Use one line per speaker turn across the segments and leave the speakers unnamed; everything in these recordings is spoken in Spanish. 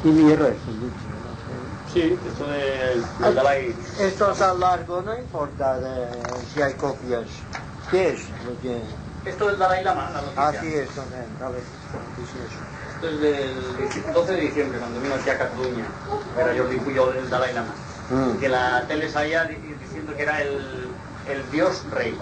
Y el resto,
Sí, esto del Dalai.
esto es a largo, no importa si hay copias. ¿Qué es lo que...?
Esto del Dalai Lama, la noticia.
Ah, sí, esto, dale.
Esto es del 12 de diciembre, cuando vino aquí a Cataluña. Era Jordi Puyol del Dalai Lama. Que la tele salía diciendo que era el dios rey.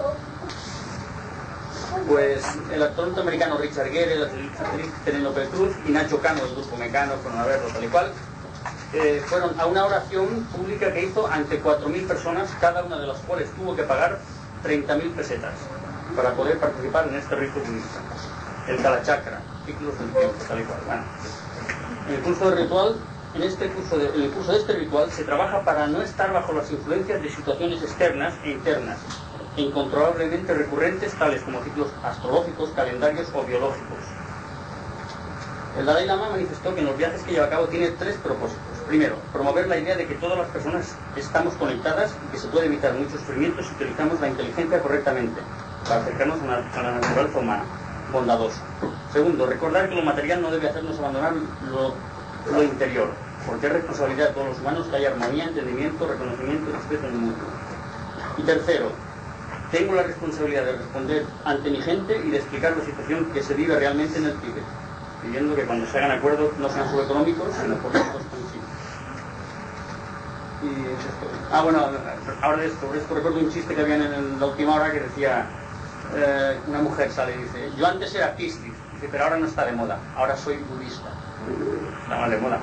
Pues el actor norteamericano Richard Gere, la actriz Penélope Cruz y Nacho Cano del grupo Mecano, fueron a verlo tal y cual, fueron a una oración pública que hizo ante 4.000 personas, cada una de las cuales tuvo que pagar 30.000 pesetas para poder participar en este rito budista, el Kalachakra, ciclos del tiempo, tal y cual. Bueno, en el curso de ritual, en el curso de este ritual se trabaja para no estar bajo las influencias de situaciones externas e internas, incontrolablemente recurrentes, tales como ciclos astrológicos, calendarios o biológicos. El Dalai Lama manifestó que en los viajes que lleva a cabo tiene 3 propósitos. Primero, promover la idea de que todas las personas estamos conectadas y que se puede evitar muchos sufrimientos si utilizamos la inteligencia correctamente, para acercarnos a la naturaleza humana, bondadosa. Segundo, recordar que lo material no debe hacernos abandonar lo interior, porque es responsabilidad de todos los humanos que haya armonía, entendimiento, reconocimiento y respeto en el mundo. Y tercero, tengo la responsabilidad de responder ante mi gente y de explicar la situación que se vive realmente en el Tíbet, pidiendo que cuando se hagan acuerdos no sean solo económicos, sino políticos en sí. Y es esto. Bueno, ahora sobre esto recuerdo un chiste que había en la última hora que decía, una mujer sale y dice, yo antes era piscis, dice, pero ahora no está de moda, ahora soy budista. Está mal de moda.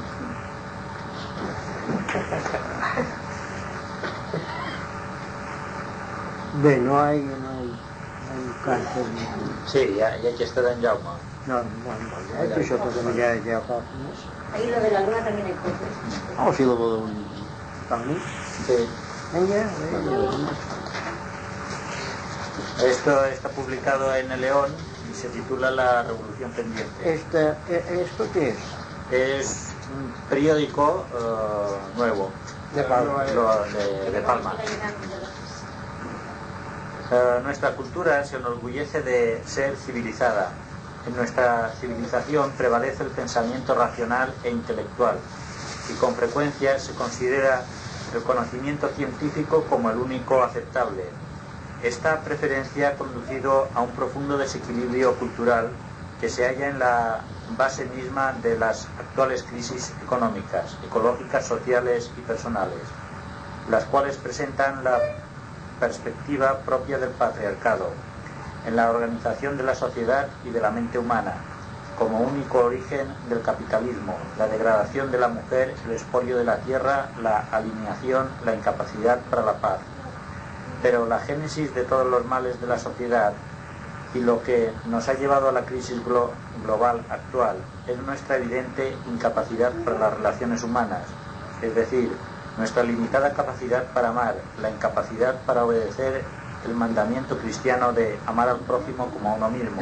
Bé, no hay càrter.
Sí, ja que està d'en Jaume.
No, això també ja fa.
Ahí lo de la luna también hay cosas.
Sí, lo de un... ¿También?
Sí.
Venga.
Esto está publicado en El León y se titula La Revolución Pendiente.
¿Esto qué es?
Es un periódico nuevo
De Palma.
De Palma. Nuestra cultura se enorgullece de ser civilizada. En nuestra civilización prevalece el pensamiento racional e intelectual y con frecuencia se considera el conocimiento científico como el único aceptable. Esta preferencia ha conducido a un profundo desequilibrio cultural que se halla en la base misma de las actuales crisis económicas, ecológicas, sociales y personales, las cuales presentan la perspectiva propia del patriarcado en la organización de la sociedad y de la mente humana, como único origen del capitalismo, la degradación de la mujer, el expolio de la tierra, la alineación, la incapacidad para la paz. Pero la génesis de todos los males de la sociedad y lo que nos ha llevado a la crisis global actual es nuestra evidente incapacidad para las relaciones humanas, es decir, nuestra limitada capacidad para amar, la incapacidad para obedecer el mandamiento cristiano de amar al prójimo como a uno mismo.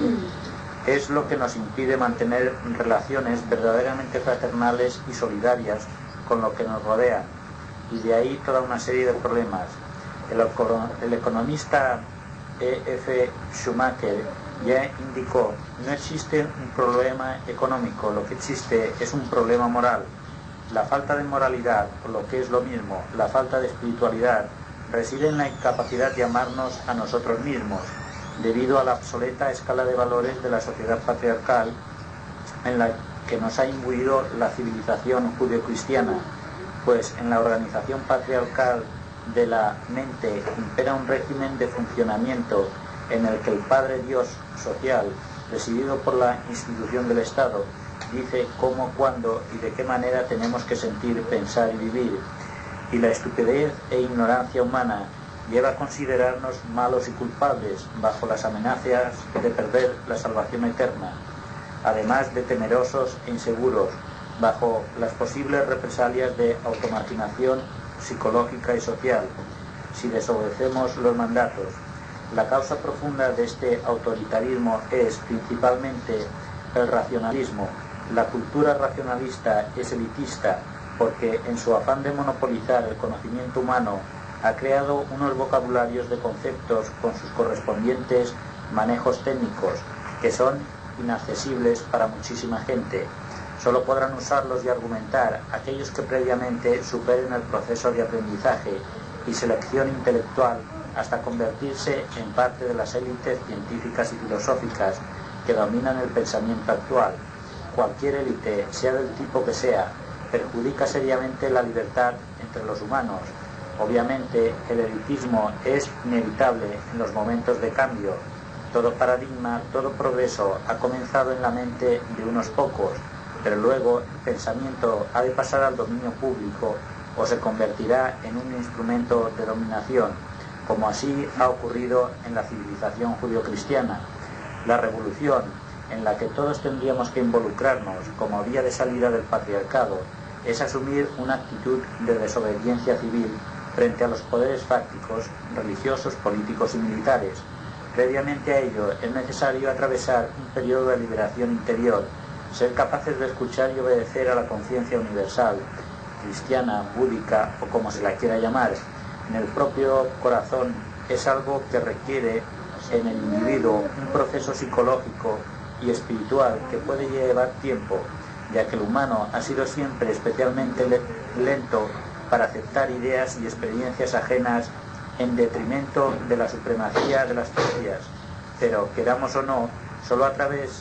Es lo que nos impide mantener relaciones verdaderamente fraternales y solidarias con lo que nos rodea, y de ahí toda una serie de problemas. El economista E.F. Schumacher ya indicó, no existe un problema económico, lo que existe es un problema moral. La falta de moralidad, o lo que es lo mismo, la falta de espiritualidad, reside en la incapacidad de amarnos a nosotros mismos, debido a la obsoleta escala de valores de la sociedad patriarcal en la que nos ha imbuido la civilización judeocristiana, pues en la organización patriarcal de la mente impera un régimen de funcionamiento en el que el Padre Dios social, presidido por la institución del Estado, dice cómo, cuándo y de qué manera tenemos que sentir, pensar y vivir, y la estupidez e ignorancia humana lleva a considerarnos malos y culpables bajo las amenazas de perder la salvación eterna, además de temerosos e inseguros bajo las posibles represalias de automarginación psicológica y social si desobedecemos los mandatos. La causa profunda de este autoritarismo es principalmente el racionalismo. La cultura racionalista es elitista porque en su afán de monopolizar el conocimiento humano ha creado unos vocabularios de conceptos con sus correspondientes manejos técnicos que son inaccesibles para muchísima gente. Solo podrán usarlos y argumentar aquellos que previamente superen el proceso de aprendizaje y selección intelectual hasta convertirse en parte de las élites científicas y filosóficas que dominan el pensamiento actual. Cualquier élite, sea del tipo que sea, perjudica seriamente la libertad entre los humanos. Obviamente, el elitismo es inevitable en los momentos de cambio. Todo paradigma, todo progreso ha comenzado en la mente de unos pocos, pero luego el pensamiento ha de pasar al dominio público o se convertirá en un instrumento de dominación, como así ha ocurrido en la civilización judio-cristiana. La revolución, en la que todos tendríamos que involucrarnos como vía de salida del patriarcado, es asumir una actitud de desobediencia civil frente a los poderes fácticos, religiosos, políticos y militares. Previamente a ello es necesario atravesar un periodo de liberación interior, ser capaces de escuchar y obedecer a la conciencia universal, cristiana, búdica o como se la quiera llamar, en el propio corazón. Es algo que requiere en el individuo un proceso psicológico y espiritual que puede llevar tiempo, ya que el humano ha sido siempre especialmente lento para aceptar ideas y experiencias ajenas en detrimento de la supremacía de las propias. Pero queramos o no, solo a través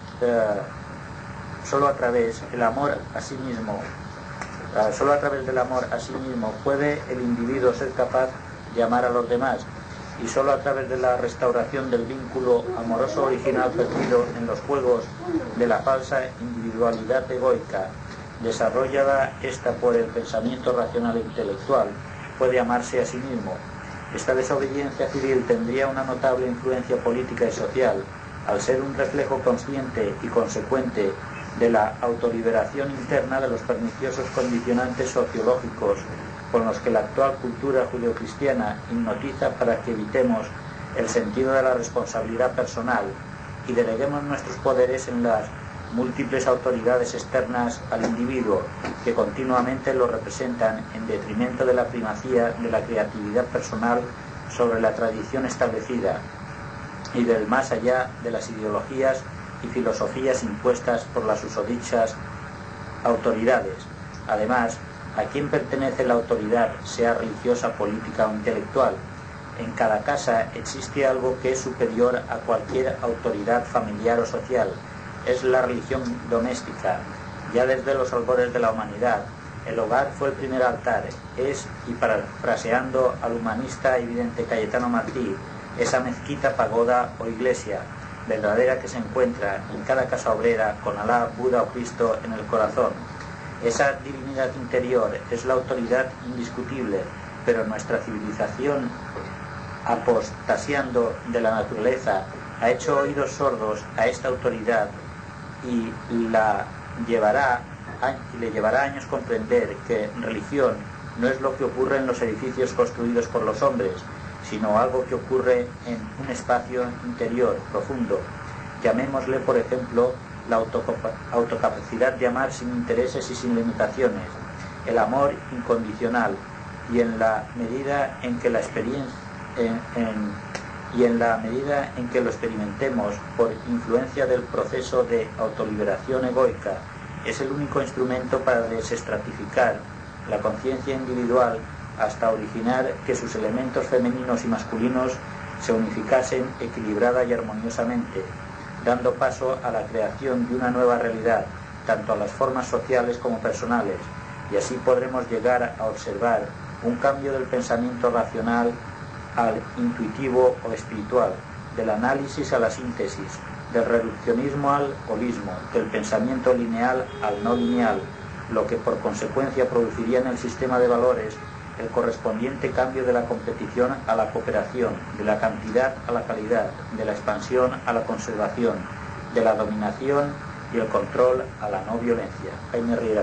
el amor a sí mismo, solo a través del amor a sí mismo puede el individuo ser capaz de amar a los demás, y solo a través de la restauración del vínculo amoroso original perdido en los juegos de la falsa individualidad egoica, desarrollada esta por el pensamiento racional e intelectual, puede amarse a sí mismo. Esta desobediencia civil tendría una notable influencia política y social, al ser un reflejo consciente y consecuente de la autoliberación interna de los perniciosos condicionantes sociológicos con los que la actual cultura judeocristiana hipnotiza para que evitemos el sentido de la responsabilidad personal y deleguemos nuestros poderes en las múltiples autoridades externas al individuo que continuamente lo representan en detrimento de la primacía de la creatividad personal sobre la tradición establecida y del más allá de las ideologías y filosofías impuestas por las susodichas autoridades. Además, ¿a quién pertenece la autoridad, sea religiosa, política o intelectual? En cada casa existe algo que es superior a cualquier autoridad familiar o social. Es la religión doméstica. Ya desde los albores de la humanidad, el hogar fue el primer altar. Es, y parafraseando al humanista evidente Cayetano Martí, esa mezquita, pagoda o iglesia verdadera que se encuentra en cada casa obrera con Alá, Buda o Cristo en el corazón. Esa divinidad interior es la autoridad indiscutible, pero nuestra civilización, apostasiando de la naturaleza, ha hecho oídos sordos a esta autoridad y le llevará años comprender que religión no es lo que ocurre en los edificios construidos por los hombres, sino algo que ocurre en un espacio interior profundo. Llamémosle, por ejemplo, la autocapacidad de amar sin intereses y sin limitaciones, el amor incondicional, y en la medida en que lo experimentemos por influencia del proceso de autoliberación egoica, es el único instrumento para desestratificar la conciencia individual hasta originar que sus elementos femeninos y masculinos se unificasen equilibrada y armoniosamente, dando paso a la creación de una nueva realidad, tanto a las formas sociales como personales, y así podremos llegar a observar un cambio del pensamiento racional al intuitivo o espiritual, del análisis a la síntesis, del reduccionismo al holismo, del pensamiento lineal al no lineal, lo que por consecuencia produciría en el sistema de valores el correspondiente cambio de la competición a la cooperación, de la cantidad a la calidad, de la expansión a la conservación, de la dominación y el control a la no violencia. Jaime Riera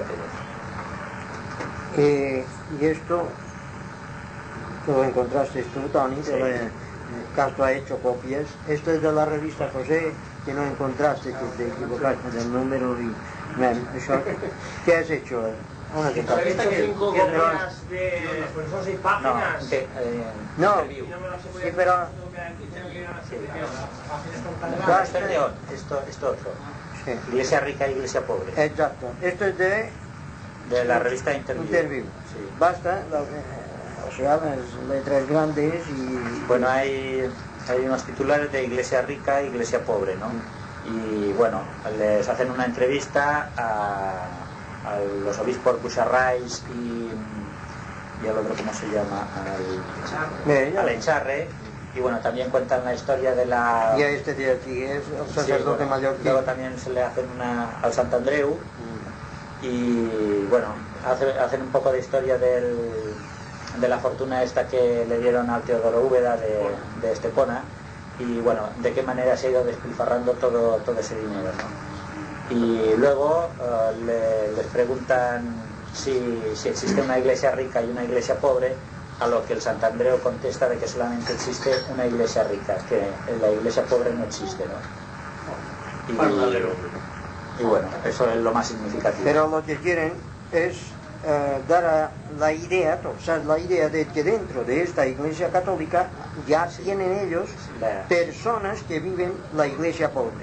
Pérez.
Y esto, tú lo encontraste tú, Tony, sí. Castro ha hecho copias. Esto es de la revista José, que no encontraste, que te equivocaste del número y... ¿Qué has hecho?
La revista que 5 copias de... Pues son 6 páginas.
No, sí, pero...
Esto otro.
¿Qué?
Iglesia rica e iglesia pobre.
Exacto. Esto es de
la revista Interview. Sí.
Basta, o sea, las letras grandes y...
Bueno, hay unos titulares de iglesia rica e iglesia pobre, ¿no? Y bueno, les hacen una entrevista a los obispos Bucharrais y al otro, ¿cómo se llama? Al Echarre. Y bueno, también cuentan la historia de la...
Y a este de aquí es el sacerdote mayor.
Luego también se le hacen al Sant Andreu. Y bueno, hacen un poco de historia de la fortuna esta que le dieron al Teodoro Úbeda de Estepona. Y bueno, de qué manera se ha ido despilfarrando todo ese dinero, ¿no? Y luego les preguntan si existe una iglesia rica y una iglesia pobre, a lo que el Sant Andreu contesta de que solamente existe una iglesia rica, que la iglesia pobre no existe, ¿no? Y bueno, eso es lo más significativo.
Pero lo que quieren es dar la idea, o sea, la idea de que dentro de esta iglesia católica ya tienen ellos personas que viven la iglesia pobre.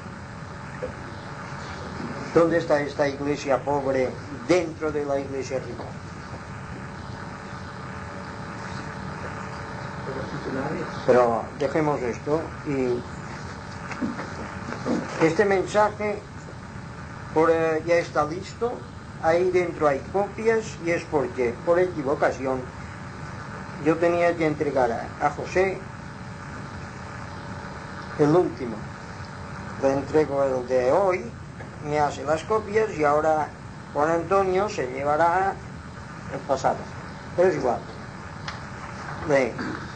¿Dónde está esta iglesia pobre dentro de la iglesia rica? Pero dejemos esto y este mensaje ya está listo. Ahí dentro hay copias y es porque por equivocación yo tenía que entregar a José el último. Le entrego el de hoy, me hace las copias y ahora Juan Antonio se llevará el pasado. Pero es igual. Lee.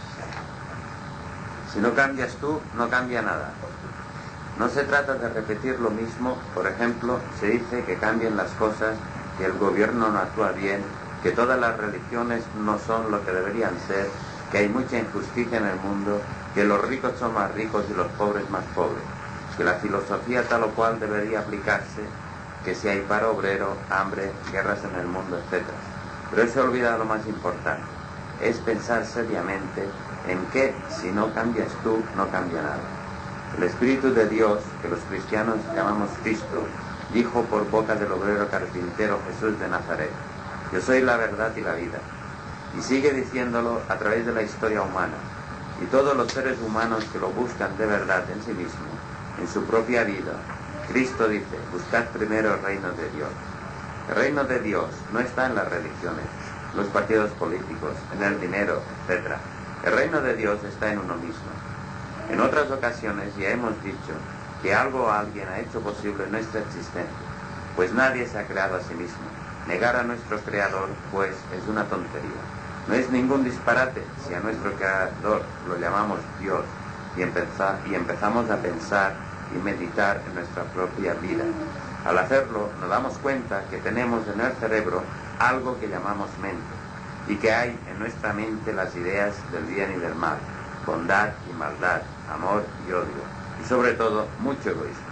Si no cambias tú, no cambia nada. No se trata de repetir lo mismo. Por ejemplo, se dice que cambien las cosas, que el gobierno no actúa bien, que todas las religiones no son lo que deberían ser, que hay mucha injusticia en el mundo, que los ricos son más ricos y los pobres más pobres, que la filosofía tal o cual debería aplicarse, que si hay paro obrero, hambre, guerras en el mundo, etc. Pero se olvida lo más importante, es pensar seriamente en que si no cambias tú, no cambia nada. El Espíritu de Dios, que los cristianos llamamos Cristo, dijo por boca del obrero carpintero Jesús de Nazaret: yo soy la verdad y la vida. Y sigue diciéndolo a través de la historia humana. Y todos los seres humanos que lo buscan de verdad en sí mismo, en su propia vida, Cristo dice: buscad primero el reino de Dios. El reino de Dios no está en las religiones, los partidos políticos, en el dinero, etc. El reino de Dios está en uno mismo. En otras ocasiones ya hemos dicho que algo o alguien ha hecho posible nuestra existencia, pues nadie se ha creado a sí mismo. Negar a nuestro Creador, pues, es una tontería. No es ningún disparate si a nuestro Creador lo llamamos Dios y empezamos a pensar y meditar en nuestra propia vida. Al hacerlo, nos damos cuenta que tenemos en el cerebro algo que llamamos mente, y que hay en nuestra mente las ideas del bien y del mal, bondad y maldad, amor y odio, y sobre todo mucho egoísmo.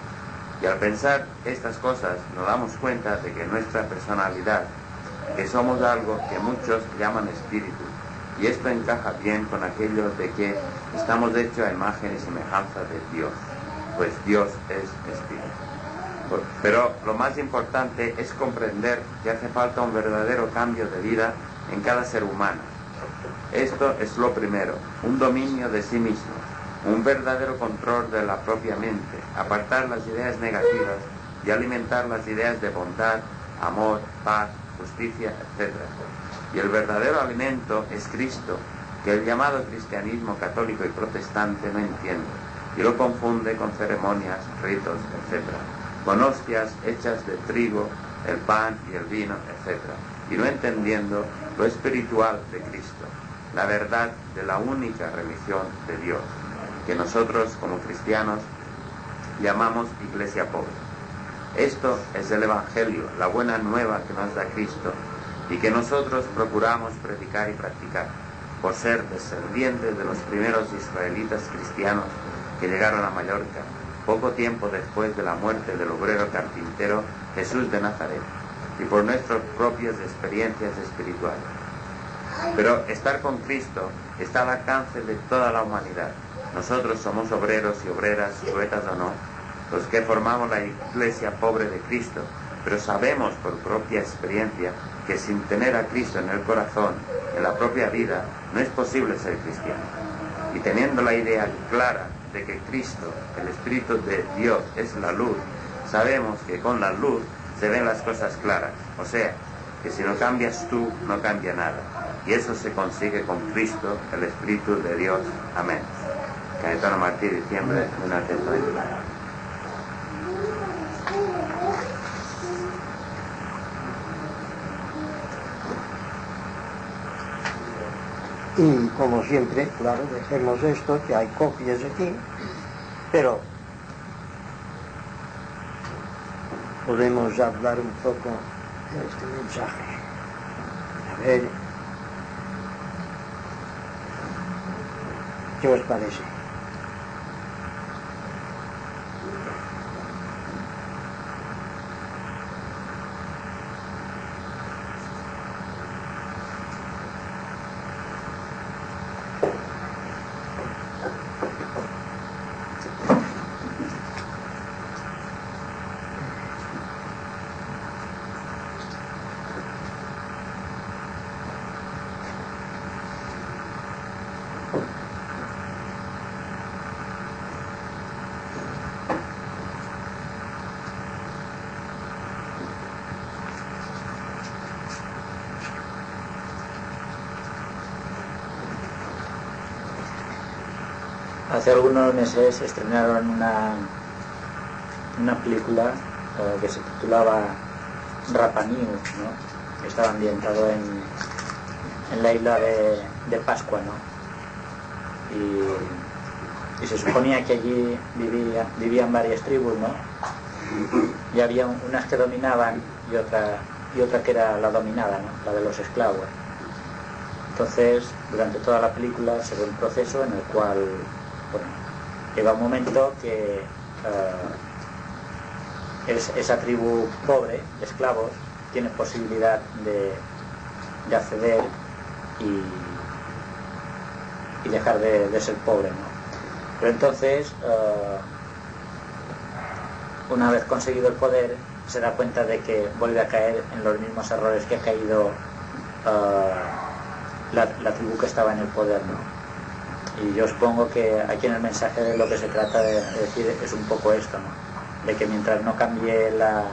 Y al pensar estas cosas nos damos cuenta de que nuestra personalidad, que somos algo que muchos llaman espíritu, y esto encaja bien con aquello de que estamos hechos a imagen y semejanza de Dios, pues Dios es espíritu. Pero lo más importante es comprender que hace falta un verdadero cambio de vida en cada ser humano. Esto es lo primero, un dominio de sí mismo, un verdadero control de la propia mente, apartar las ideas negativas y alimentar las ideas de bondad, amor, paz, justicia, etc. Y el verdadero alimento es Cristo, que el llamado cristianismo católico y protestante no entiende, y lo confunde con ceremonias, ritos, etc., con hostias hechas de trigo, el pan y el vino, etc., y no entendiendo lo espiritual de Cristo, la verdad de la única religión de Dios, que nosotros como cristianos llamamos Iglesia pobre. Esto es el Evangelio, la buena nueva que nos da Cristo y que nosotros procuramos predicar y practicar, por ser descendientes de los primeros israelitas cristianos que llegaron a Mallorca, poco tiempo después de la muerte del obrero carpintero Jesús de Nazaret, y por nuestras propias experiencias espirituales. Pero estar con Cristo está al alcance de toda la humanidad. Nosotros somos obreros y obreras, suetas o no, los que formamos la iglesia pobre de Cristo, pero sabemos por propia experiencia que sin tener a Cristo en el corazón, en la propia vida, no es posible ser cristiano. Y teniendo la idea clara de que Cristo, el Espíritu de Dios, es la luz, sabemos que con la luz se ven las cosas claras. O sea, que si no cambias tú, no cambia nada. Y eso se consigue con Cristo, el Espíritu de Dios. Amén. Cayetano Martí, diciembre de 1929.
Y como siempre, claro, dejemos esto, que hay copias aquí, pero podemos hablar un poco de este mensaje. A ver, ¿qué os parece?
Hace algunos meses estrenaron una película que se titulaba Rapa Nui, ¿no? Que estaba ambientado en la isla de Pascua, ¿no? Y se suponía que allí vivían varias tribus, ¿no? Y había unas que dominaban y otra que era la dominada, ¿no? La de los esclavos. Entonces, durante toda la película se ve un proceso en el cual, bueno, llega un momento que esa tribu pobre, de esclavos, tiene posibilidad de acceder y dejar de ser pobre, ¿no? Pero entonces, una vez conseguido el poder, se da cuenta de que vuelve a caer en los mismos errores que ha caído la tribu que estaba en el poder, ¿no? Y yo supongo que aquí en el mensaje de lo que se trata de decir es un poco esto, ¿no? De que mientras no cambie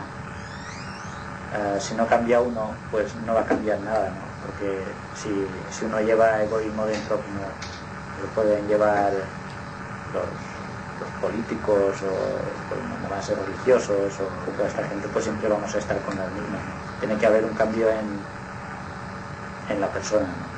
si no cambia uno, pues no va a cambiar nada, ¿no? Porque si uno lleva egoísmo dentro, como lo pueden llevar los políticos o no más religiosos o toda esta gente, pues siempre vamos a estar con las mismas, ¿no? Tiene que haber un cambio en la persona, ¿no?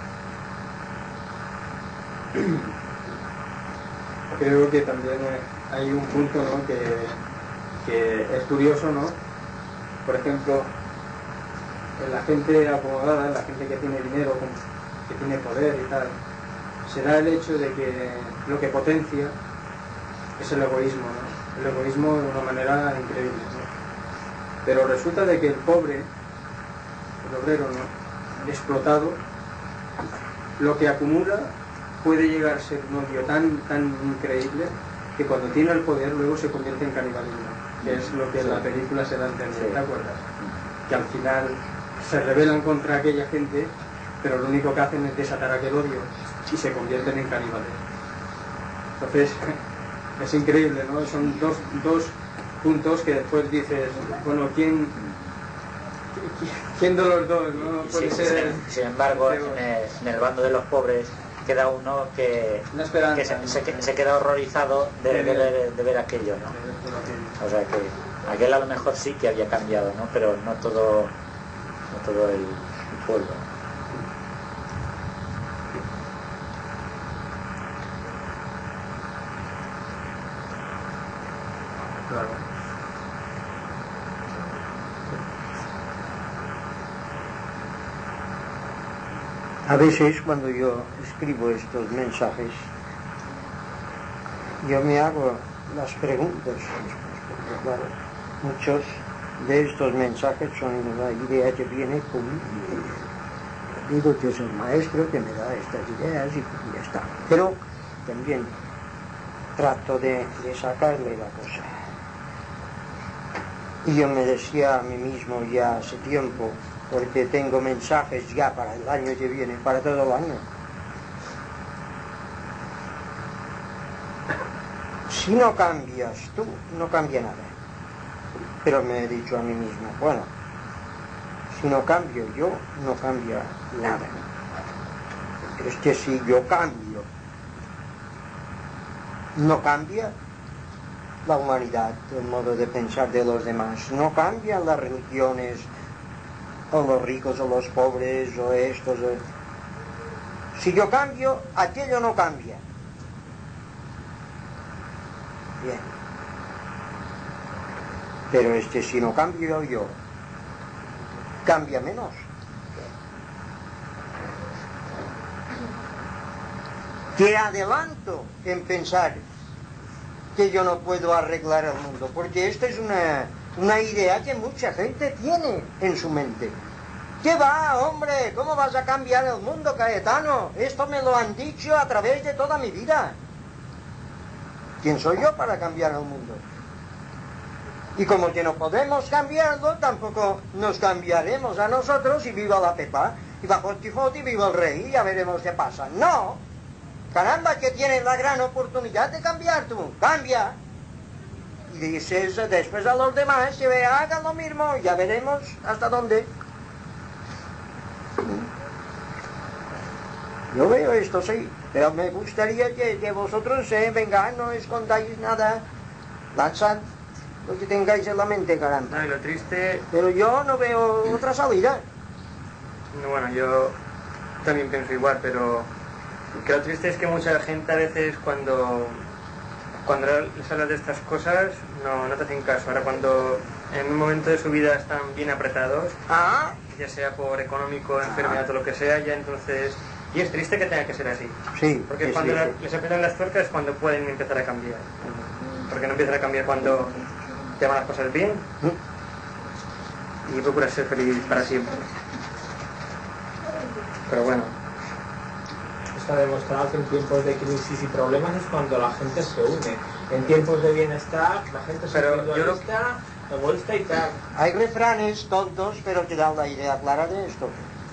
Creo que también hay un punto, ¿no? que es curioso, ¿no? Por ejemplo, en la gente acomodada, en la gente que tiene dinero, que tiene poder y tal, se da el hecho de que lo que potencia es el egoísmo, ¿no? El egoísmo de una manera increíble, ¿no? Pero resulta de que el pobre, el obrero, ¿no? El explotado, lo que acumula puede llegar a ser un odio tan increíble que cuando tiene el poder luego se convierte en canibalismo, que es lo que en la película se da a entender, ¿te acuerdas? Que al final se rebelan contra aquella gente, pero lo único que hacen es desatar aquel odio y se convierten en caníbales. Entonces, es increíble, ¿no? Son dos puntos que después dices, bueno, ¿quién de los dos, no? Puede ser...
Sin embargo, en el bando de los pobres queda uno que se queda horrorizado de ver aquello, ¿no? O sea que aquel a lo mejor sí que había cambiado, ¿no? Pero no todo el pueblo.
Claro.
A veces cuando yo escribo estos mensajes, yo me hago las preguntas, porque claro, muchos de estos mensajes son una idea que viene conmigo. Digo que es el maestro que me da estas ideas y ya está. Pero también trato de sacarle la cosa. Y yo me decía a mí mismo ya hace tiempo, porque tengo mensajes ya para el año que viene, para todo el año. Si no cambias tú, no cambia nada. Pero me he dicho a mí mismo, bueno, si no cambio yo, no cambia nada. Es que si yo cambio, no cambia la humanidad, el modo de pensar de los demás, no cambian las religiones, o los ricos o los pobres, o estos. Si yo cambio, aquello no cambia. Bien. Pero es que si no cambio yo, cambia menos. ¿Qué adelanto en pensar que yo no puedo arreglar el mundo? Porque esta es una idea que mucha gente tiene en su mente. ¿Qué va, hombre? ¿Cómo vas a cambiar el mundo, Cayetano? Esto me lo han dicho a través de toda mi vida. ¿Quién soy yo para cambiar el mundo? Y como que no podemos cambiarlo, tampoco nos cambiaremos a nosotros y viva la Pepa, y bajo el Quijote y viva el rey, y ya veremos qué pasa. ¡No! Caramba, que tienes la gran oportunidad de cambiar tú. ¡Cambia! Y dices después a los demás que hagan lo mismo, ya veremos hasta dónde. Yo veo esto, sí, pero me gustaría que vosotros vengáis, no escondáis nada, lanzad lo que tengáis en la mente, caramba.
No, y lo triste...
Pero yo no veo otra salida.
No, bueno, yo también pienso igual, pero que lo triste es que mucha gente a veces cuando les hablas de estas cosas no te hacen caso. Ahora cuando en un momento de su vida están bien apretados, ya sea por económico, enfermedad o lo que sea, ya entonces... Y es triste que tenga que ser así.
Sí.
Porque cuando les apretan las tuercas es cuando pueden empezar a cambiar. Porque no empiezan a cambiar cuando te van las cosas bien y procuras ser feliz para siempre. Pero bueno.
Está demostrado que en tiempos de crisis y problemas es cuando la gente se une. En tiempos de bienestar la gente se individualista, egoísta y tal.
Hay refranes tontos, pero te dan la idea clara de esto.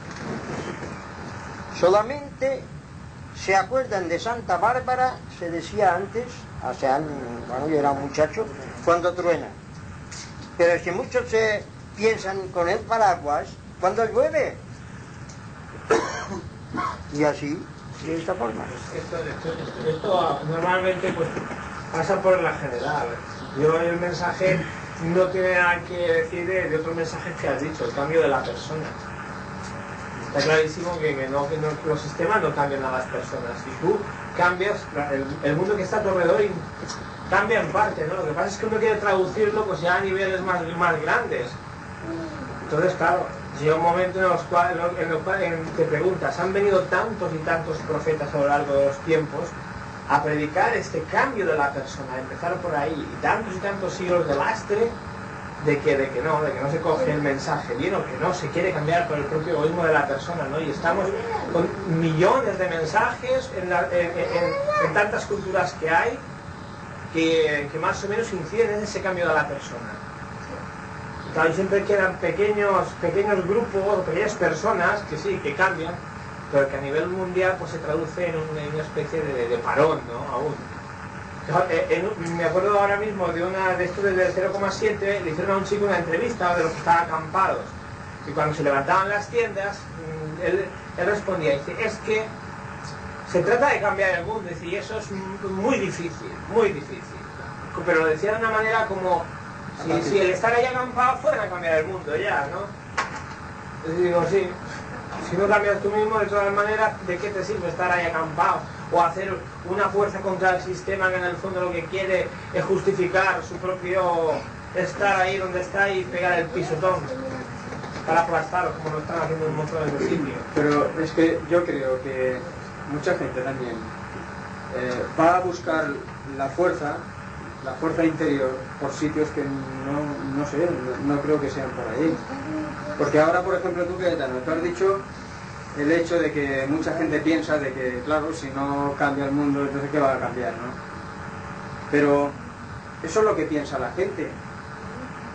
Solamente se acuerdan de Santa Bárbara, se decía antes, hace años, cuando yo era un muchacho, cuando truena. Pero es que muchos se piensan con el paraguas cuando llueve. Y así, de esta forma.
Esto normalmente pues pasa por la general. Yo el mensaje no tiene nada que decir de otros mensajes que has dicho, el cambio de la persona. Está clarísimo que los sistemas no cambian a las personas. Si tú cambias, el mundo que está a tu alrededor cambia en parte, ¿no? Lo que pasa es que uno quiere traducirlo pues ya a niveles más grandes. Entonces, claro, llega un momento en el cual te preguntas, han venido tantos y tantos profetas a lo largo de los tiempos a predicar este cambio de la persona, a empezar por ahí, y tantos siglos de lastre de que no se coge el mensaje bien, o que no se quiere cambiar por el propio egoísmo de la persona, ¿no? Y estamos con millones de mensajes en tantas culturas que hay que más o menos inciden en ese cambio de la persona. Y claro, siempre quedan pequeños grupos o pequeñas personas que sí, que cambian, pero que a nivel mundial pues se traduce en una especie de parón, ¿no? Aún. Me acuerdo ahora mismo de esto del 0,7, le hicieron a un chico una entrevista de los que estaban acampados, y cuando se levantaban las tiendas él respondía, dice, es que se trata de cambiar el mundo, y eso es muy difícil, pero lo decía de una manera como si el estar ahí acampado fuera a cambiar el mundo ya, ¿no? Y digo, sí, si no cambias tú mismo, de todas maneras, ¿de qué te sirve estar ahí acampado? O hacer una fuerza contra el sistema que en el fondo lo que quiere es justificar su propio estar ahí donde está y pegar el pisotón para aplastarlo, como lo están haciendo un montón de sitios.
Pero es que yo creo que mucha gente también va a buscar la fuerza interior por sitios que no sé, no creo que sean por ahí. Porque ahora, por ejemplo, tú has dicho el hecho de que mucha gente piensa de que, claro, si no cambia el mundo, entonces ¿qué va a cambiar, no? Pero eso es lo que piensa la gente.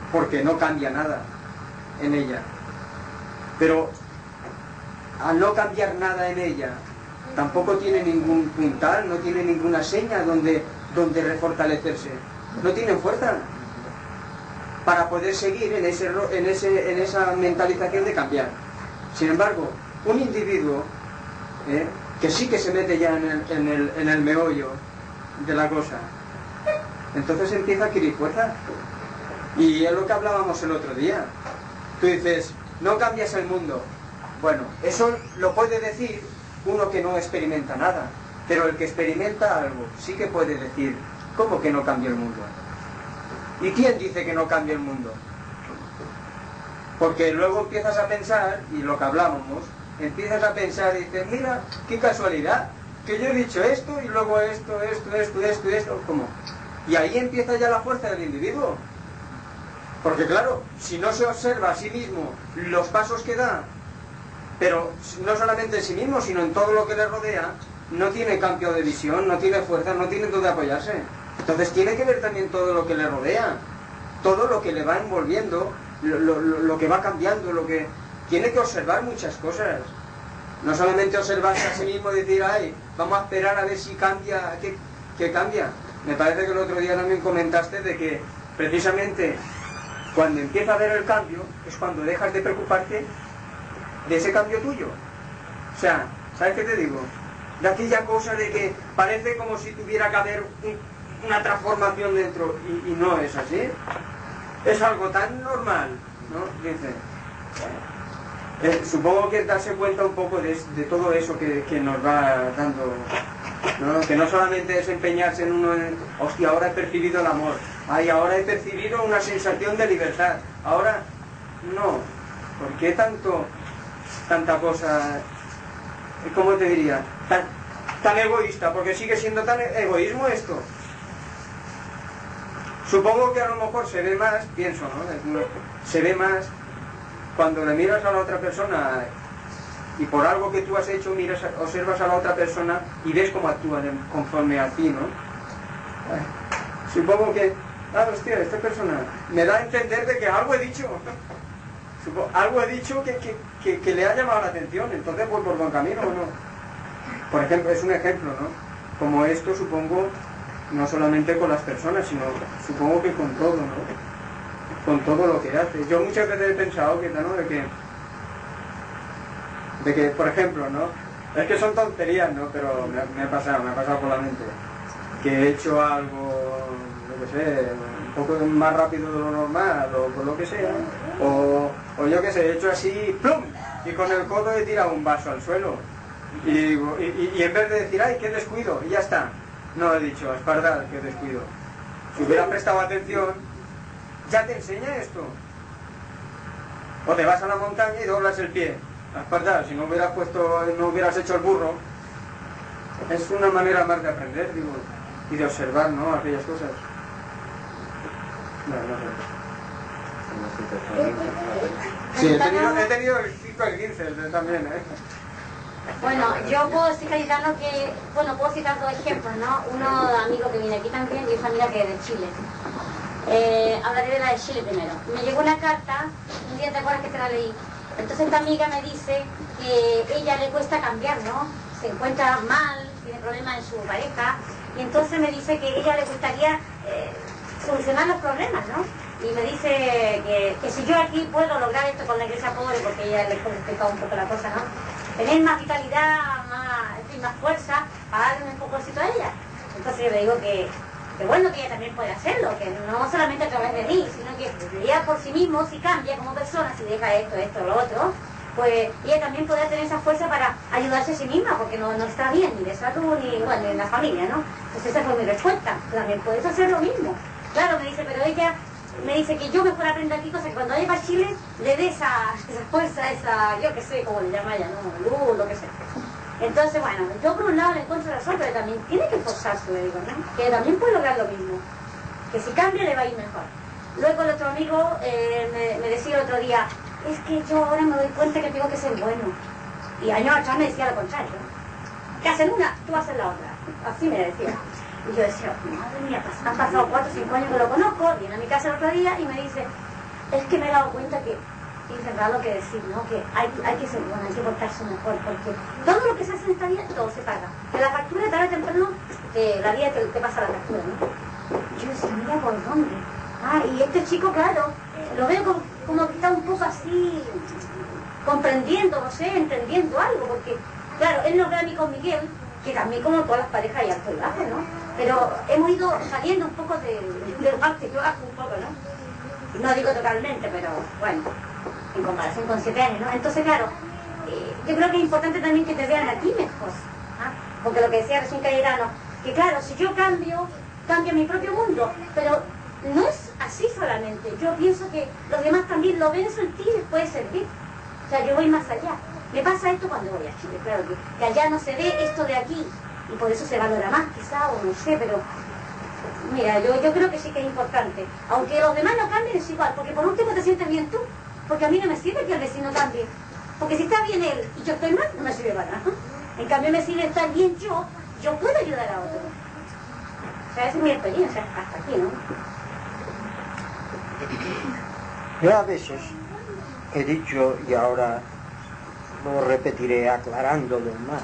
porque no cambia nada en ella. Pero al no cambiar nada en ella, tampoco tiene ningún puntal, no tiene ninguna seña donde refortalecerse. No tiene fuerza para poder seguir en esa mentalización de cambiar. Sin embargo, un individuo que sí que se mete ya en el meollo de la cosa, entonces empieza a adquirir fuerza. Y es lo que hablábamos el otro día. Tú dices, no cambias el mundo. Bueno, eso lo puede decir uno que no experimenta nada, pero el que experimenta algo sí que puede decir, ¿cómo que no cambia el mundo? ¿Y quién dice que no cambia el mundo? Porque luego empiezas a pensar, y lo que hablábamos, empiezas a pensar y dices, mira, qué casualidad, que yo he dicho esto y luego esto, ¿cómo? Y ahí empieza ya la fuerza del individuo. Porque claro, si no se observa a sí mismo los pasos que da, pero no solamente en sí mismo, sino en todo lo que le rodea, no tiene cambio de visión, no tiene fuerza, no tiene dónde apoyarse. Entonces tiene que ver también todo lo que le rodea, todo lo que le va envolviendo, lo que va cambiando, tiene que observar muchas cosas. No solamente observarse a sí mismo y decir, ay, vamos a esperar a ver si cambia, ¿qué cambia? Me parece que el otro día también comentaste de que precisamente cuando empieza a ver el cambio es cuando dejas de preocuparte de ese cambio tuyo. O sea, ¿sabes qué te digo? De aquella cosa de que parece como si tuviera que haber una transformación dentro y no es así. Es algo tan normal, ¿no? Dice, supongo que darse cuenta un poco de todo eso que nos va dando, ¿no? Que no solamente es empeñarse en uno, hostia, ahora he percibido el amor, ay, ahora he percibido una sensación de libertad, ahora no. ¿Por qué tanta cosa, cómo te diría, tan egoísta? Porque sigue siendo tan egoísmo esto. Supongo que a lo mejor se ve más, pienso, ¿no? Se ve más cuando le miras a la otra persona y por algo que tú has hecho observas a la otra persona y ves cómo actúa conforme a ti, ¿no? Supongo que, hostia, esta persona me da a entender de que algo he dicho. Algo he dicho que le ha llamado la atención, entonces voy por buen camino o no. Por ejemplo, es un ejemplo, ¿no? Como esto, supongo, no solamente con las personas, sino supongo que con todo, ¿no? Con todo lo que hace. Yo muchas veces he pensado que, ¿no? de que, por ejemplo, ¿no? Es que son tonterías, ¿no? Pero me ha pasado por la mente. Que he hecho algo, no sé, un poco más rápido de lo normal, o por lo que sea. O yo que sé, he hecho así, ¡plum! Y con el codo he tirado un vaso al suelo. Y en vez de decir, ¡ay, qué descuido! Y ya está. No, he dicho, espardar, qué descuido. Si hubieras prestado atención, ya te enseña esto. O te vas a la montaña y doblas el pie. Espardar, si no hubieras hecho el burro. Es una manera más de aprender, digo, y de observar, ¿no? Aquellas cosas. No sé. Sí, he tenido el 5 al 15 también, ¿eh?
Bueno, yo puedo decir, Cayetano, puedo citar dos ejemplos, ¿no? Uno de amigo que viene aquí también y otra amiga que es de Chile. Hablaré de la de Chile primero. Me llegó una carta, un día te acuerdas que te la leí. Entonces esta amiga me dice que ella le cuesta cambiar, ¿no? Se encuentra mal, tiene problemas en su pareja, y entonces me dice que a ella le gustaría solucionar los problemas, ¿no? Y me dice que si yo aquí puedo lograr esto con la iglesia pobre, porque ella le explicado un poco la cosa, ¿no? Tener más vitalidad, más fuerza para darle un empujocito a ella. Entonces yo le digo que bueno, que ella también puede hacerlo, que no solamente a través de mí, sino que ella por sí mismo, si cambia como persona, si deja esto, lo otro, pues ella también podrá tener esa fuerza para ayudarse a sí misma, porque no está bien ni de salud ni en la familia, ¿no? Pues esa fue mi respuesta. También puedes hacer lo mismo. Claro, me dice, pero ella me dice que yo mejor aprendo aquí cosas que cuando vaya para Chile le dé esa fuerza, yo que sé, como le llama ella, ¿no? Luz, lo que sea. Entonces, bueno, yo por un lado le encuentro razón, pero también tiene que esforzarse, le digo, ¿no? Que también puede lograr lo mismo. Que si cambia le va a ir mejor. Luego el otro amigo me decía el otro día, es que yo ahora me doy cuenta que tengo que ser bueno. Y años atrás me decía lo contrario. Que hacen una, tú haces la otra. Así me decía. Y yo decía, madre mía, han pasado 4 o 5 años que lo conozco, viene a mi casa el otro día y me dice, es que me he dado cuenta que es verdad lo que decir, ¿no? Que hay que ser bueno, hay que portarse mejor, porque todo lo que se hace en esta vida, todo se paga. Que la factura tarde o temprano, la vida te pasa la factura, ¿no? Yo decía, mira por dónde. Y este chico, claro, lo veo como que está un poco así, comprendiendo, no sé, entendiendo algo, porque, claro, él nos ve a mí con Miguel, que también como todas las parejas hay alto y bajo, ¿no? Pero hemos ido saliendo un poco del bajo, yo bajo un poco, ¿no? No digo totalmente, pero bueno, en comparación con 7 años, ¿no? Entonces, claro, yo creo que es importante también que te vean a ti mejor, porque lo que decía recién Cayetano, que claro, si yo cambio mi propio mundo, pero no es así solamente. Yo pienso que los demás también lo ven eso en ti y les puede servir. O sea, yo voy más allá. Me pasa esto cuando voy a Chile, claro, que allá no se ve esto de aquí, y por eso se valora más quizá, o no sé, pero mira, yo creo que sí que es importante. Aunque los demás no cambien, es igual, porque por último te sientes bien tú, porque a mí no me sirve que el vecino cambie. Porque si está bien él y yo estoy mal, no me sirve para nada. En cambio me sirve estar bien yo puedo ayudar a otro. O sea, esa es mi experiencia, hasta aquí, ¿no?
Yo a veces he dicho, y ahora lo repetiré aclarándolo más,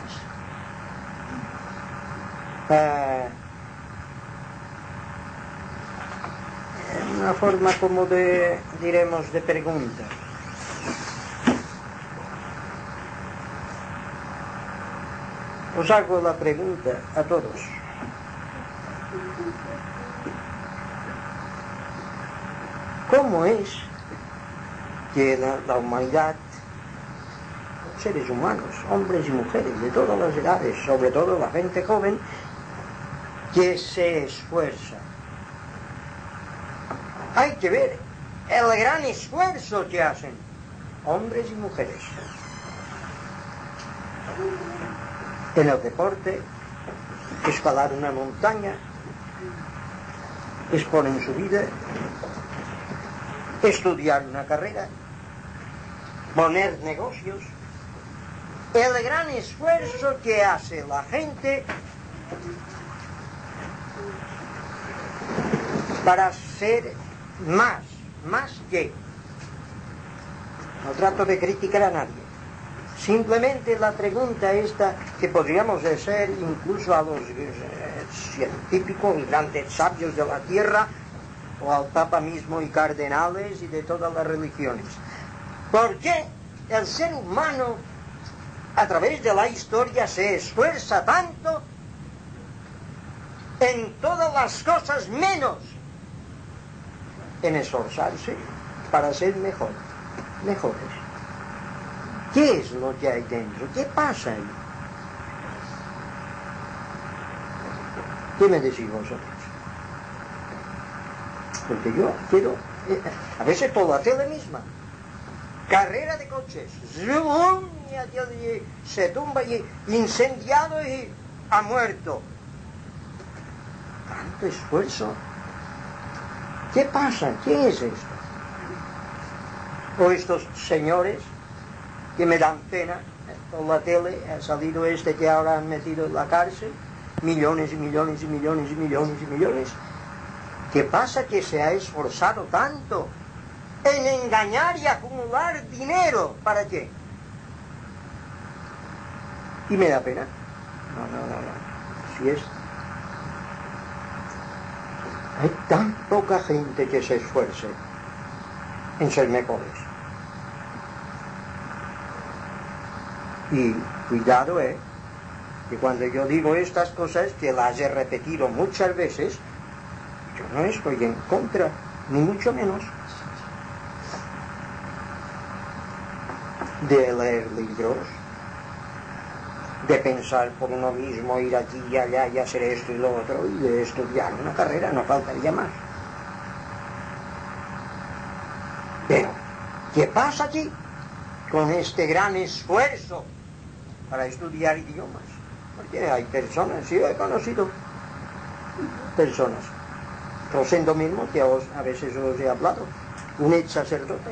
una forma como diremos, de pregunta. Os hago la pregunta a todos. ¿Cómo es que la humanidad, seres humanos, hombres y mujeres de todas las edades, sobre todo la gente joven, que se esfuerza? Hay que ver el gran esfuerzo que hacen hombres y mujeres en el deporte, escalar una montaña, exponen su vida, estudiar una carrera, poner negocios, el gran esfuerzo que hace la gente para ser más que. No trato de criticar a nadie. Simplemente la pregunta esta, que podríamos hacer incluso a los científicos y grandes sabios de la tierra, o al Papa mismo y cardenales y de todas las religiones. ¿Por qué el ser humano a través de la historia se esfuerza tanto en todas las cosas menos en esforzarse para ser mejores? ¿Qué es lo que hay dentro? ¿Qué pasa ahí? ¿Qué me decís vosotros? Porque yo quiero, a veces por la tele misma, carrera de coches, ¡zum! Y se tumba y incendiado y ha muerto. Tanto esfuerzo. ¿Qué pasa? ¿Qué es esto? O estos señores que me dan pena, por la tele ha salido este que ahora han metido en la cárcel, millones y millones y millones y millones y millones. ¿Qué pasa? Que se ha esforzado tanto en engañar y acumular dinero. ¿Para qué? Y me da pena. No. Si es... Hay tan poca gente que se esfuerce en ser mejores. Y cuidado, que cuando yo digo estas cosas, que las he repetido muchas veces, yo no estoy en contra, ni mucho menos, de leer libros, de pensar por uno mismo, ir aquí y allá y hacer esto y lo otro, y de estudiar una carrera, no faltaría más. Pero, ¿qué pasa aquí con este gran esfuerzo para estudiar idiomas? Porque hay personas, yo he conocido personas, Rosendo mismo, que a veces os he hablado, un ex sacerdote,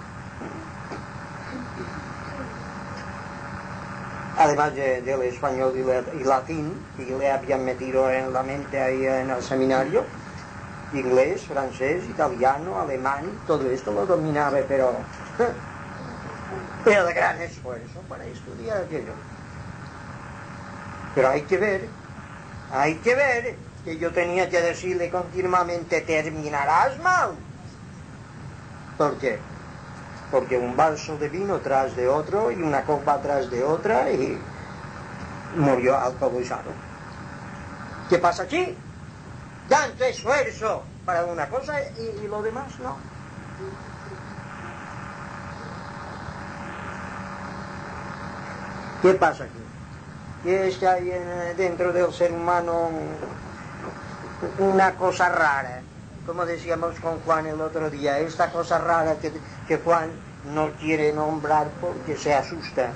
además del español y latín, que le habían metido en la mente ahí en el seminario, inglés, francés, italiano, alemán, todo esto lo dominaba, pero era de gran esfuerzo para estudiar aquello. Pero hay que ver que yo tenía que decirle continuamente, terminarás mal. ¿Por qué? Porque un vaso de vino tras de otro y una copa tras de otra y murió alcoholizado. ¿Qué pasa aquí? Tanto esfuerzo para una cosa y lo demás no. ¿Qué pasa aquí? Que es que hay dentro del ser humano una cosa rara, como decíamos con Juan el otro día, esta cosa rara que Juan no quiere nombrar porque se asusta.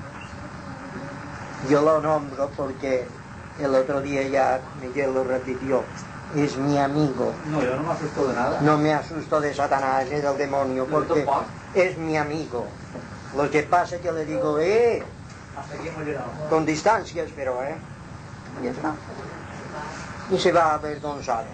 Yo lo nombro porque el otro día ya Miguel lo repitió, es mi amigo.
No, yo no me asusto de nada.
No me asusto de Satanás ni del demonio, porque es mi amigo. Lo que pasa es que le digo,
hasta aquí hemos llegado.
con distancias, pero y está. Y se va avergonzado.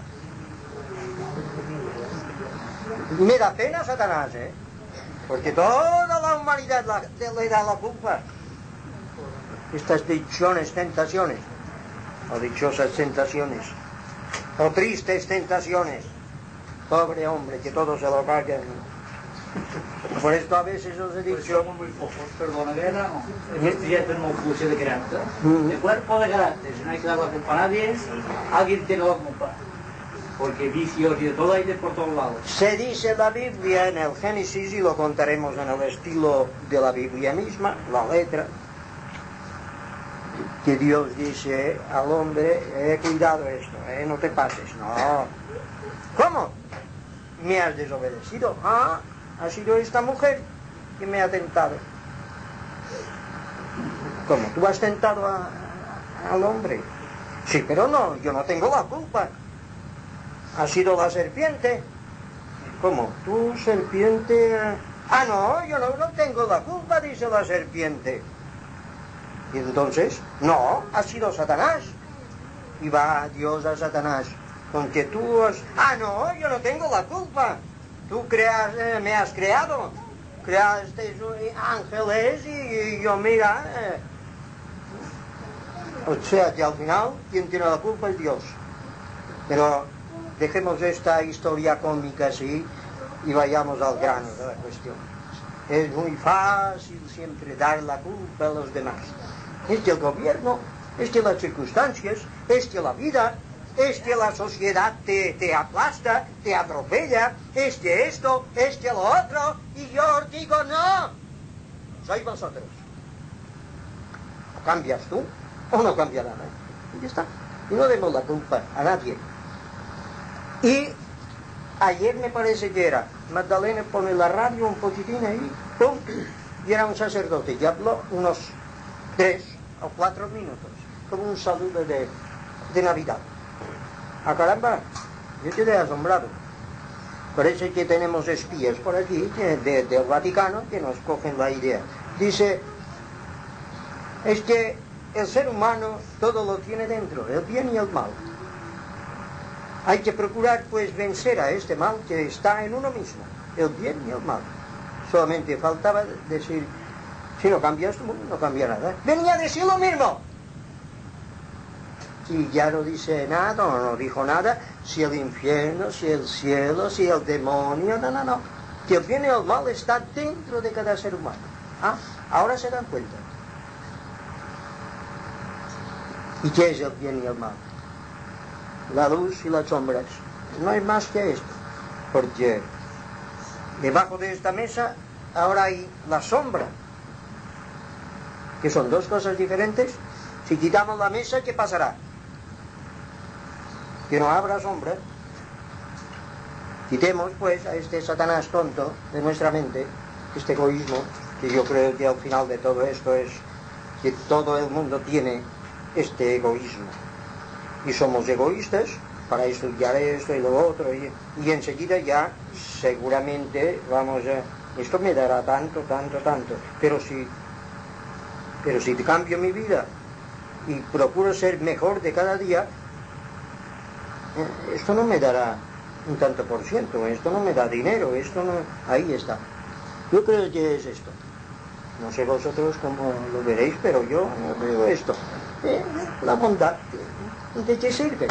Y me da pena Satanás, porque toda la humanidad le da la culpa. Estas dichones tentaciones, o dichosas tentaciones, o tristes tentaciones. Pobre hombre, que todo se lo cargan. Por esto a veces os he
Pues
dicho...
somos muy pocos, perdona, guerra, en este ya tenemos puse de carácter, de cuerpo de carácter, si no hay que dar la culpa a nadie, alguien tiene la culpa, porque vicios y de todo hay de por todos lados.
Se dice la Biblia en el Génesis, y lo contaremos en el estilo de la Biblia misma, la letra, que Dios dice al hombre, cuidado esto, no te pases, no. ¿Cómo? ¿Me has desobedecido? Ha sido esta mujer que me ha tentado. ¿Cómo? ¿Tú has tentado al hombre? Sí, pero no, yo no tengo la culpa. Ha sido la serpiente. ¿Cómo? ¿Tú, serpiente? No, yo no tengo la culpa, dice la serpiente. Y entonces, no, ha sido Satanás. Y va Dios a Satanás, con que tú has... no, yo no tengo la culpa. Tú me has creado, creaste ángeles y yo mira... O sea que al final, quien tiene la culpa es Dios. Pero dejemos esta historia cómica así y vayamos al grano de la cuestión. Es muy fácil siempre dar la culpa a los demás. Es que el gobierno, es que las circunstancias, es que la vida, es que la sociedad te aplasta, te atropella, es que esto, es que lo otro, y yo os digo no, sois vosotros. O cambias tú, o no cambia nada. Y ya está. Y no demos la culpa a nadie. Y ayer me parece que era, Magdalena pone la radio un poquitín ahí, ¡pum! Y era un sacerdote, y habló unos 3 o 4 minutos, como un saludo de Navidad. Caramba, yo quedé asombrado. Parece que tenemos espías por aquí, del Vaticano, que nos cogen la idea. Dice, es que el ser humano todo lo tiene dentro, el bien y el mal. Hay que procurar, pues, vencer a este mal que está en uno mismo, el bien y el mal. Solamente faltaba decir, si no cambias tú, no cambia nada. Venía a decir lo mismo. Y ya no dice nada, no dijo nada, si el infierno, si el cielo, si el demonio, no. Que el bien y el mal está dentro de cada ser humano. Ahora se dan cuenta. ¿Y qué es el bien y el mal? La luz y las sombras. No hay más que esto. Porque debajo de esta mesa ahora hay la sombra. Que son dos cosas diferentes. Si quitamos la mesa, ¿qué pasará? Que no habrá sombra. Quitemos pues a este Satanás tonto de nuestra mente, este egoísmo, que yo creo que al final de todo esto es que todo el mundo tiene este egoísmo. Y somos egoístas para estudiar esto y lo otro, y enseguida ya seguramente vamos a... Esto me dará tanto, pero si cambio mi vida y procuro ser mejor de cada día, esto no me dará un tanto por ciento, esto no me da dinero, esto no... Ahí está. Yo creo que es esto. No sé vosotros cómo lo veréis, pero yo veo esto. La bondad, ¿de qué sirve?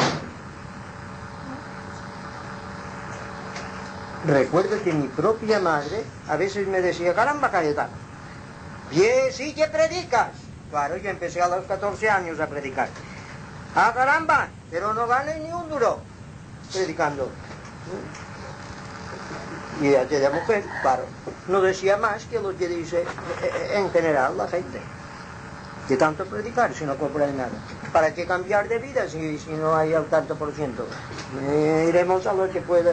Recuerdo que mi propia madre a veces me decía, caramba, Cayetano, bien, sí que predicas. Claro, yo empecé a los 14 años a predicar. Ah, caramba, pero no gané ni un duro predicando. Y aquella mujer, claro, no decía más que lo que dice en general la gente. ¿Qué tanto predicar si no cobran nada? ¿Para qué cambiar de vida si no hay el tanto por ciento? Iremos a lo que pueda.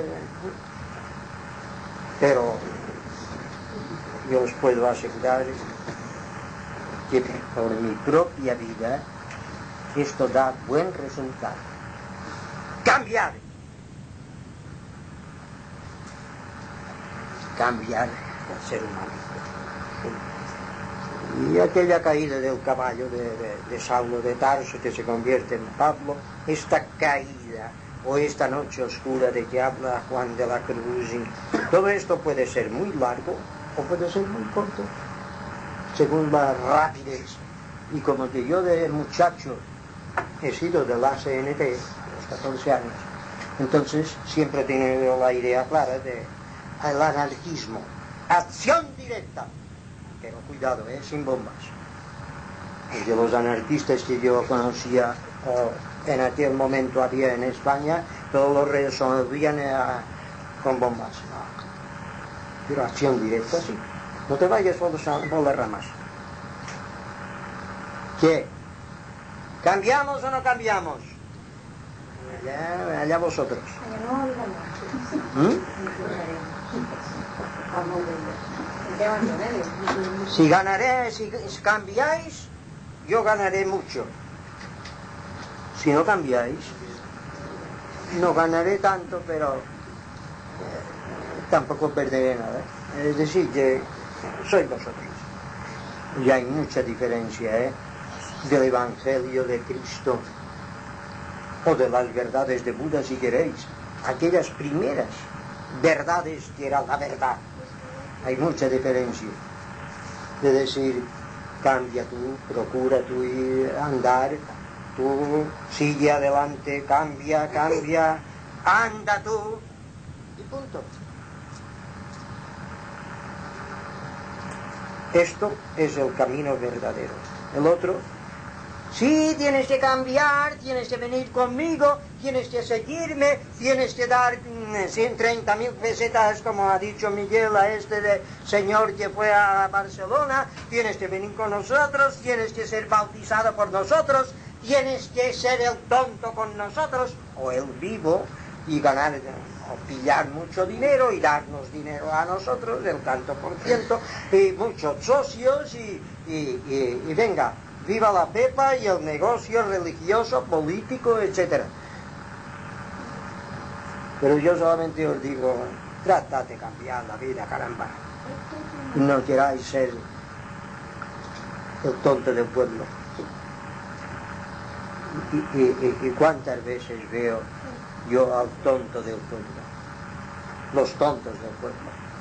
Pero yo os puedo asegurar que por mi propia vida esto da buen resultado. Cambiar el ser humano. Y aquella caída del caballo de Saulo de Tarso que se convierte en Pablo, esta caída o esta noche oscura de que habla Juan de la Cruz, todo esto puede ser muy largo o puede ser muy corto, según la rapidez. Y como que yo de muchacho he sido de la CNT a los 14 años, entonces siempre he tenido la idea clara del anarquismo, acción directa, pero cuidado, sin bombas. Porque los anarquistas que yo conocía en aquel momento había en España, todos los resolvían con bombas. No. Pero acción directa, sí. No te vayas por las ramas. ¿Qué? ¿Cambiamos o no cambiamos? Allá vosotros. Si cambiáis, yo ganaré mucho. Si no cambiáis, no ganaré tanto, pero tampoco perderé nada. Es decir, que sois vosotros. Y hay mucha diferencia del Evangelio de Cristo o de las verdades de Buda, si queréis. Aquellas primeras verdades que era la verdad. Hay mucha diferencia. De decir, cambia tú, procura tú andar, tú sigue adelante, cambia, anda tú, y punto. Esto es el camino verdadero. El otro, sí, tienes que cambiar, tienes que venir conmigo, tienes que seguirme, tienes que dar 130.000 pesetas, como ha dicho Miguel, a este señor que fue a Barcelona, tienes que venir con nosotros, tienes que ser bautizado por nosotros, tienes que ser el tonto con nosotros, o el vivo, y ganar o pillar mucho dinero y darnos dinero a nosotros, el tanto por ciento, y muchos socios, y venga, viva la pepa y el negocio religioso, político, etc. Pero yo solamente os digo, tratad de cambiar la vida, caramba. No queráis ser el tonto del pueblo. Y cuántas veces veo yo al tonto del pueblo, los tontos del pueblo,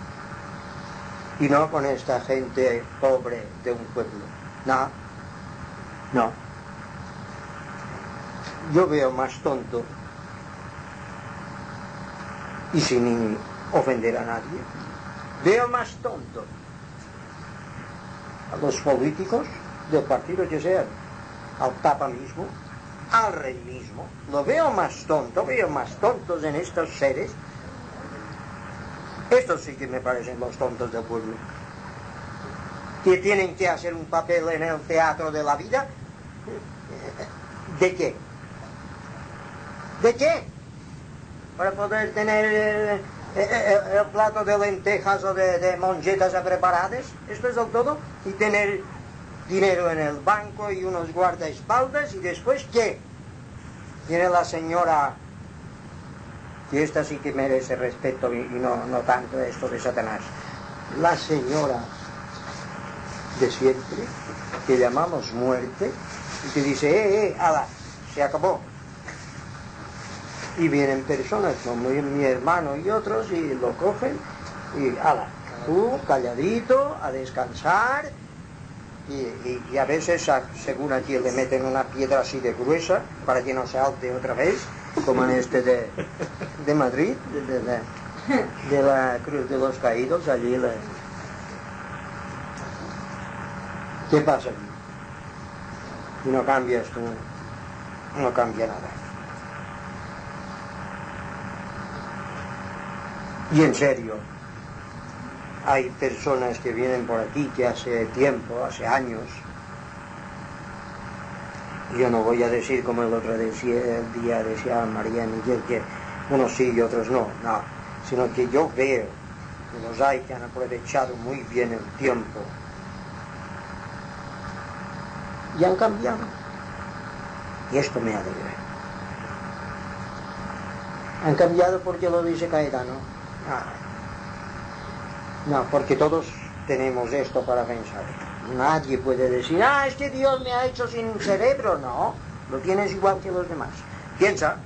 y no con esta gente pobre de un pueblo. No. Yo veo más tonto, y sin ofender a nadie, veo más tonto a los políticos del partido que sean, al Papa mismo, al rey mismo. Lo veo más tonto, veo más tontos en estos seres. Estos sí que me parecen los tontos del pueblo, que tienen que hacer un papel en el teatro de la vida. ¿De qué? ¿De qué? Para poder tener el plato de lentejas o de monjetas preparadas, esto es el todo, y tener dinero en el banco y unos guardaespaldas, y después ¿qué? Tiene la señora, que esta sí que merece respeto y no tanto esto de Satanás, la señora de siempre, que llamamos muerte, y que dice, ala, se acabó. Y vienen personas como mi hermano y otros y lo cogen y ala, tú calladito, a descansar. Y a veces, según aquí, le meten una piedra así de gruesa para que no salte otra vez, como en este de Madrid, de la Cruz de los Caídos, allí le... ¿Qué pasa aquí? Y no cambia esto, no cambia nada. Y en serio, hay personas que vienen por aquí que hace tiempo, hace años, yo no voy a decir como el otro día decía María Miguel, que unos sí y otros no, sino que yo veo que los hay que han aprovechado muy bien el tiempo y han cambiado, y esto me alegra. Han cambiado porque lo dice Caetano. No, porque todos tenemos esto para pensar. Nadie puede decir, es que Dios me ha hecho sin cerebro. No, lo tienes igual que los demás. Piensa.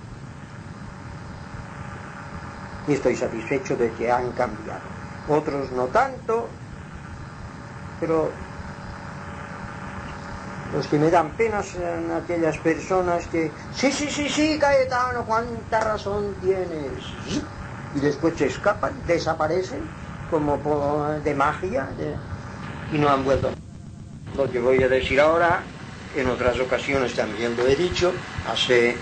Y estoy satisfecho de que han cambiado. Otros no tanto, pero los que me dan pena son aquellas personas que, sí, Caetano, cuánta razón tienes. Y después se escapan, desaparecen como de magia y no han vuelto. Lo que voy a decir ahora, en otras ocasiones también lo he dicho, hace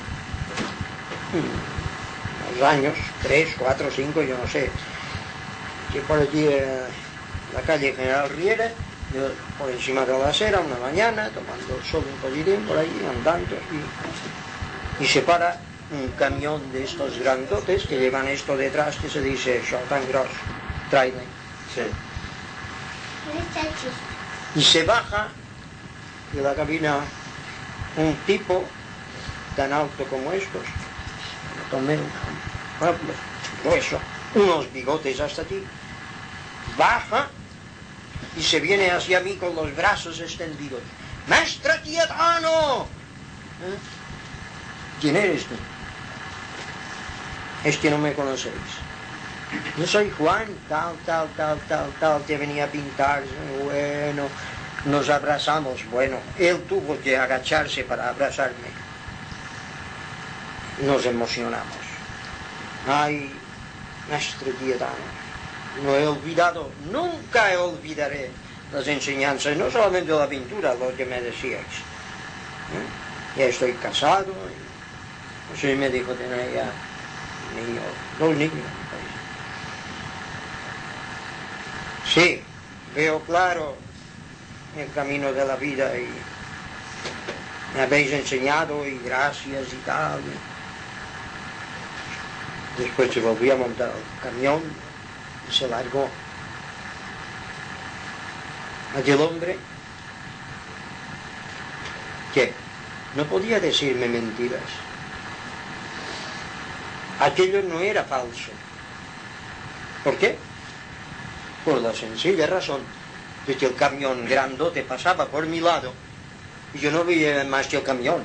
unos años, 3, 4, 5, yo no sé, que por allí la calle General Riera, yo por encima de la acera una mañana, tomando el sol un poquitín por ahí, andando, y se para un camión de estos grandotes que llevan esto detrás que se dice tan grosso, trailer. Sí. Y se baja de la cabina un tipo tan alto como estos, tomé un grueso, unos bigotes hasta aquí, baja y se viene hacia mí con los brazos extendidos. ¡Maestro Caetano! ¿Quién eres tú? Es que no me conocéis. Yo soy Juan, tal, que venía a pintar. Bueno, nos abrazamos. Bueno, él tuvo que agacharse para abrazarme. Nos emocionamos. Ay, Maestro Caetano, no he olvidado, nunca olvidaré las enseñanzas, no solamente la pintura, lo que me decíais. Ya estoy casado, y me dijo tener ya dos niños. Sí, veo claro el camino de la vida y me habéis enseñado y gracias y tal. Después se volvió a montar el camión y se largó. Aquel hombre que no podía decirme mentiras. Aquello no era falso. ¿Por qué? Por la sencilla razón de que el camión grandote pasaba por mi lado y yo no veía más que el camión.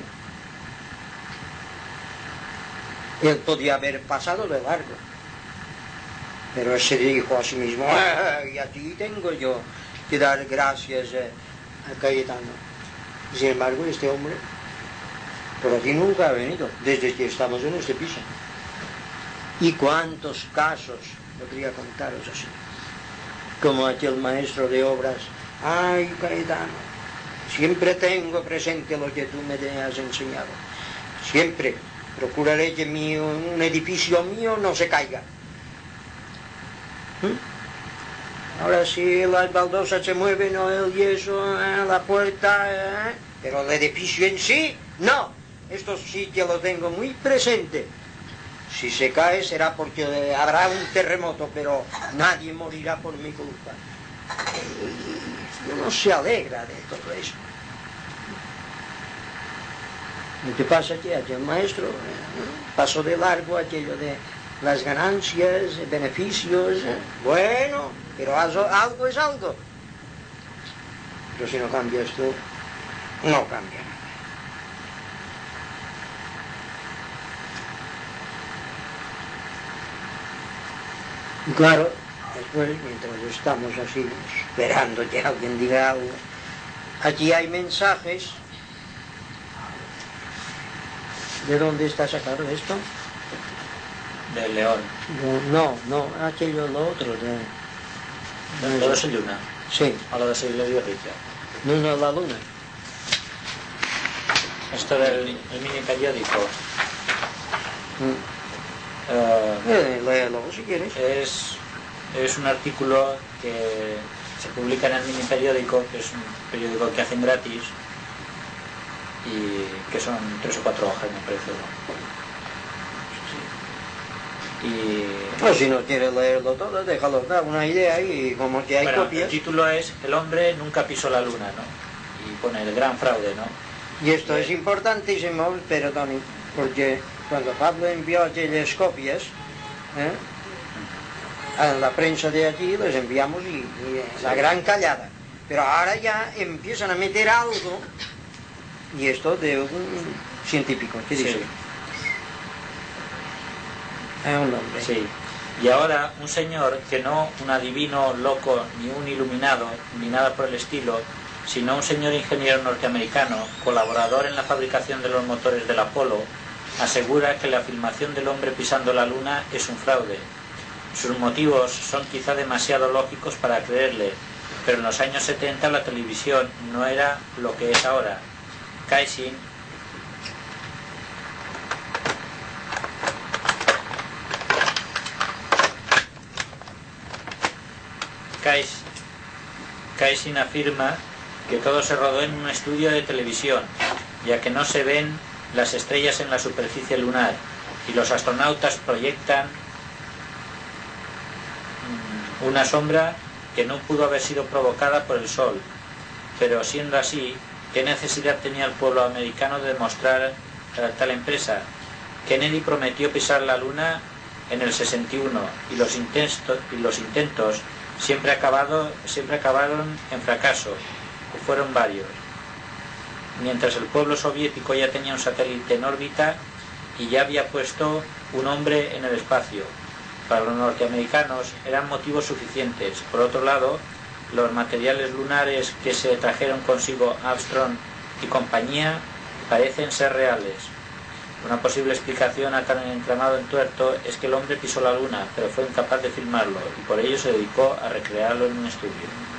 Él podía haber pasado de largo, pero él se dijo a sí mismo, y a ti tengo yo que dar gracias a Caetano. Sin embargo, este hombre por aquí nunca ha venido desde que estamos en este piso. Y cuántos casos podría contaros así, como aquel maestro de obras. Ay, Caetano, siempre tengo presente lo que tú me has enseñado. Siempre procuraré que un edificio mío no se caiga. Ahora sí, las baldosas se mueven, o el yeso, la puerta, pero el edificio en sí, no. Esto sí que lo tengo muy presente. Si se cae será porque habrá un terremoto, pero nadie morirá por mi culpa. Uno se alegra de todo eso. Lo que pasa es que aquel maestro pasó de largo aquello de las ganancias, beneficios. Bueno, pero algo es algo. Pero si no cambia esto, no cambia. Y claro, después, mientras estamos así, esperando que alguien diga algo, aquí hay mensajes. ¿De dónde está sacado esto?
Del León.
No, aquello lo otro.
Lo de su luna.
Sí.
A lo de su iglesia rica.
No, la luna.
Esto del mini periódico.
Léelo si quieres.
Es un artículo que se publica en el mini periódico, que es un periódico que hacen gratis y que son 3 o 4 hojas, me parece. Y
pues si no quieres leerlo todo, déjalo, da una idea y como que hay copias.
El título es El hombre nunca pisó la luna, ¿no? Y pone el gran fraude, ¿no?
Y esto es importantísimo, pero Tony, porque cuando Pablo envió aquellas copias, a la prensa de allí les enviamos y la gran callada. Pero ahora ya empiezan a meter algo, y esto de un científico, ¿qué dice?
Sí.
Es un hombre.
Sí. Y ahora un señor que no un adivino loco ni un iluminado ni nada por el estilo, sino un señor ingeniero norteamericano, colaborador en la fabricación de los motores del Apolo, asegura que la filmación del hombre pisando la luna es un fraude. Sus motivos son quizá demasiado lógicos para creerle, pero en los años 70 la televisión no era lo que es ahora. Kaisin afirma que todo se rodó en un estudio de televisión, ya que no se ven las estrellas en la superficie lunar y los astronautas proyectan una sombra que no pudo haber sido provocada por el Sol. Pero siendo así, ¿qué necesidad tenía el pueblo americano de demostrar tal empresa? Kennedy prometió pisar la Luna en el 61 y los intentos siempre acabaron en fracaso, o fueron varios. Mientras el pueblo soviético ya tenía un satélite en órbita y ya había puesto un hombre en el espacio. Para los norteamericanos eran motivos suficientes. Por otro lado, los materiales lunares que se trajeron consigo Armstrong y compañía parecen ser reales. Una posible explicación a tan entramado entuerto es que el hombre pisó la luna, pero fue incapaz de filmarlo, y por ello se dedicó a recrearlo en un estudio.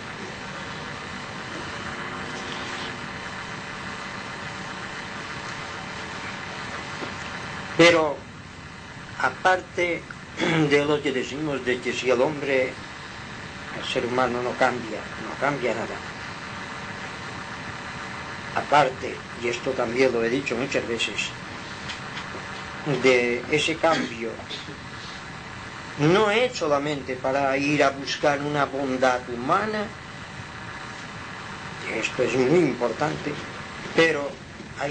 Pero, aparte de lo que decimos de que si el hombre, el ser humano no cambia nada. Aparte, y esto también lo he dicho muchas veces, de ese cambio, no es solamente para ir a buscar una bondad humana, esto es muy importante, pero hay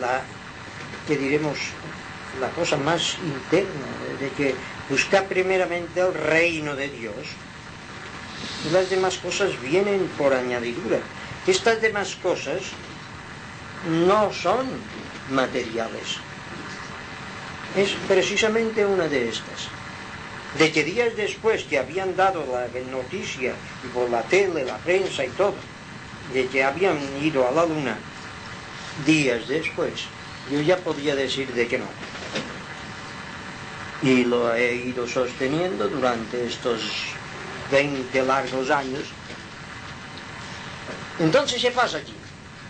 la cosa más interna, de que busca primeramente el reino de Dios, y las demás cosas vienen por añadidura. Estas demás cosas no son materiales. Es precisamente una de estas. De que días después que habían dado la noticia, y por la tele, la prensa y todo, de que habían ido a la luna, días después, yo ya podía decir de que no. Y lo he ido sosteniendo durante estos 20 largos años. Entonces, ¿qué pasa aquí?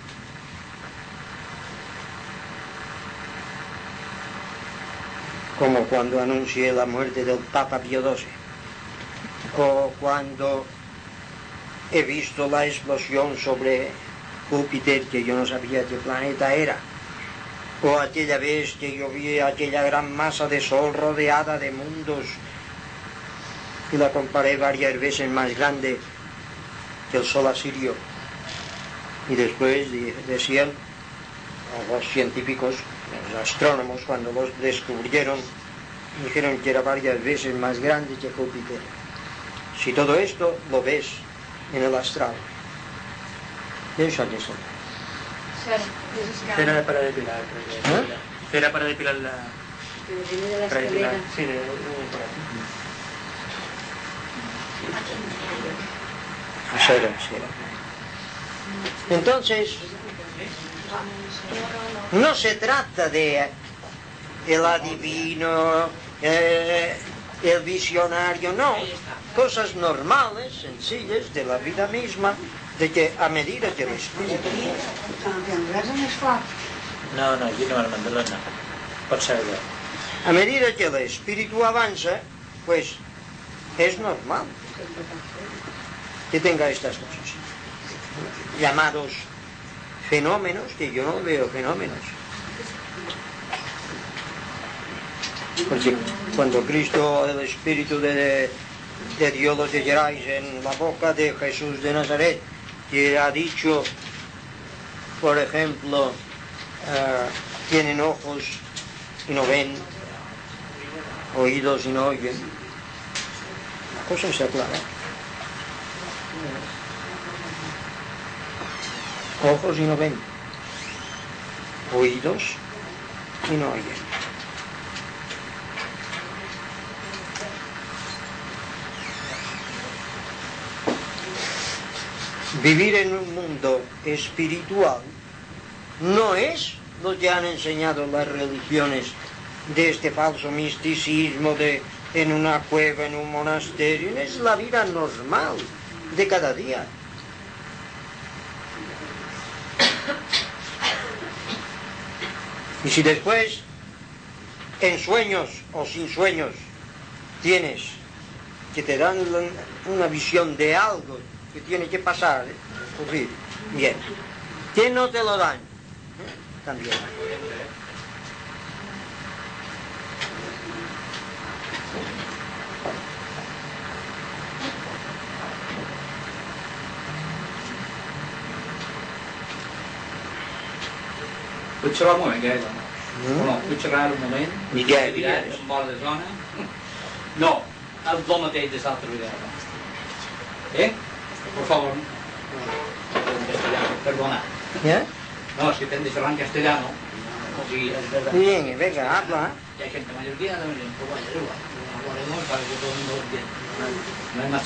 Como cuando anuncié la muerte del Papa Pío XII, o cuando he visto la explosión sobre Júpiter, que yo no sabía qué planeta era, o aquella vez que yo vi aquella gran masa de sol rodeada de mundos y la comparé varias veces más grande que el sol asirio. Y después decían los científicos, los astrónomos, cuando los descubrieron, dijeron que era varias veces más grande que Júpiter. Si todo esto lo ves en el astral, piensa que eso.
Cera para depilar. Cera para depilar la...
Pero viene de la
Para depilar.
escalera.
Sí, por aquí.
Entonces, no se trata de el adivino, el visionario, no. Cosas normales, sencillas, de la vida misma, de que a medida que el espíritu...
No, aquí no, Armando, no. Pot ser allò.
A medida que el espíritu avanza, pues es normal que tenga estas cosas, llamados fenómenos, que yo no veo fenómenos. Porque cuando Cristo, el Espíritu de Dios lo oyerais en la boca de Jesús de Nazaret, que ha dicho, por ejemplo, tienen ojos y no ven, oídos y no oyen, la cosa está clara. Ojos y no ven, oídos y no oyen. Vivir en un mundo espiritual no es lo que han enseñado las religiones de este falso misticismo de en una cueva, en un monasterio. Es la vida normal de cada día. Y si después, en sueños o sin sueños, tienes que te dan una visión de algo que tiene que pasar, ocurrir, bien. ¿Que no te lo dan? También.
Puc xerrar un moment, que no, puc xerrar un moment?
I què?
En bona zona? No, el mateix de l'altra vegada. Por favor. En castellano, perdona.
¿Ya?
No, si te xerrar en castellano. Sí, es verdad.
Bien, venga, habla.
Y hay gente mayoría también, pues vaya, igual. Hablaremos para que todo el mundo lo entienda. No hay más.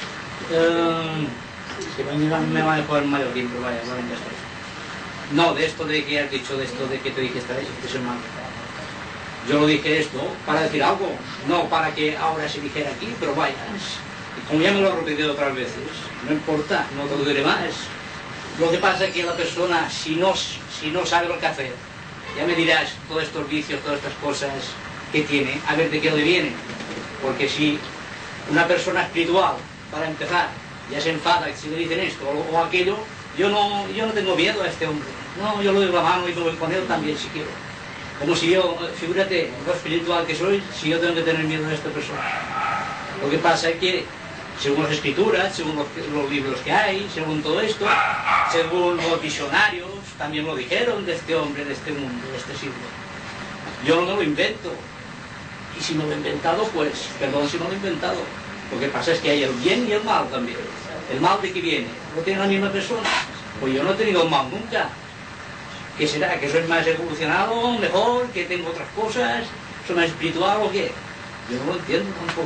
Si me van a poner mayor tiempo, vaya, hablar en castellano. No, de esto de que has dicho, de esto de que te dije esta vez, que es mal. Yo lo dije esto para decir algo, no para que ahora se dijera aquí, pero vaya. Y como ya me lo he repetido otras veces, no importa, no te lo diré más. Lo que pasa es que la persona, si no sabe lo que hacer, ya me dirás todos estos vicios, todas estas cosas que tiene, a ver de qué le viene. Porque si una persona espiritual, para empezar, ya se enfada si le dicen esto o aquello, yo no tengo miedo a este hombre. No, yo lo doy la mano y me voy con él también si quiero. Como si yo, figúrate, lo espiritual que soy, si yo tengo que tener miedo a esta persona. Lo que pasa es que, según las escrituras, según los libros que hay, según todo esto, según los visionarios, también lo dijeron de este hombre, de este mundo, de este siglo. Yo no me lo invento. Y si no lo he inventado, pues, perdón si no lo he inventado. Lo que pasa es que hay el bien y el mal también. ¿El mal de qué viene? ¿No tiene la misma persona? Pues yo no he tenido mal nunca. ¿Qué será? ¿Que soy más evolucionado, mejor, que tengo otras cosas? ¿Soy más espiritual o qué? Yo no lo entiendo tampoco.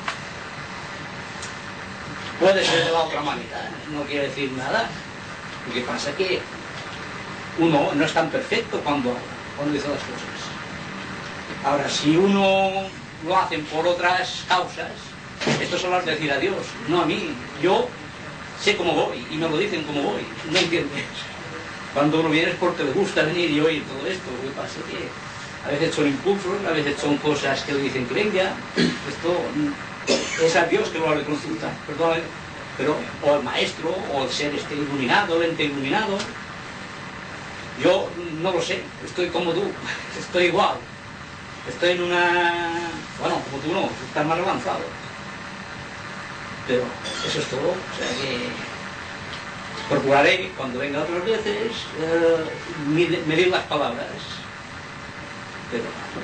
Puede ser de la otra manera, no quiere decir nada. Lo que pasa es que uno no es tan perfecto cuando dice las cosas. Ahora, si uno lo hacen por otras causas, esto se lo has de decir a Dios, no a mí. Yo sé cómo voy y me lo dicen cómo voy, ¿no entiendes? Cuando uno viene es porque le gusta venir y oír todo esto. Lo que pasa es que a veces son impulsos, a veces son cosas que le dicen que venga. Esto es a Dios que lo ha de consultar, perdón, pero o el maestro, o el ser iluminado, el ente iluminado. Yo no lo sé, estoy como tú, estoy igual. Estoy en una... Bueno, como tú no, estás más avanzado. Pero eso es todo, o sea que procuraré cuando venga otras veces medir las palabras. Pero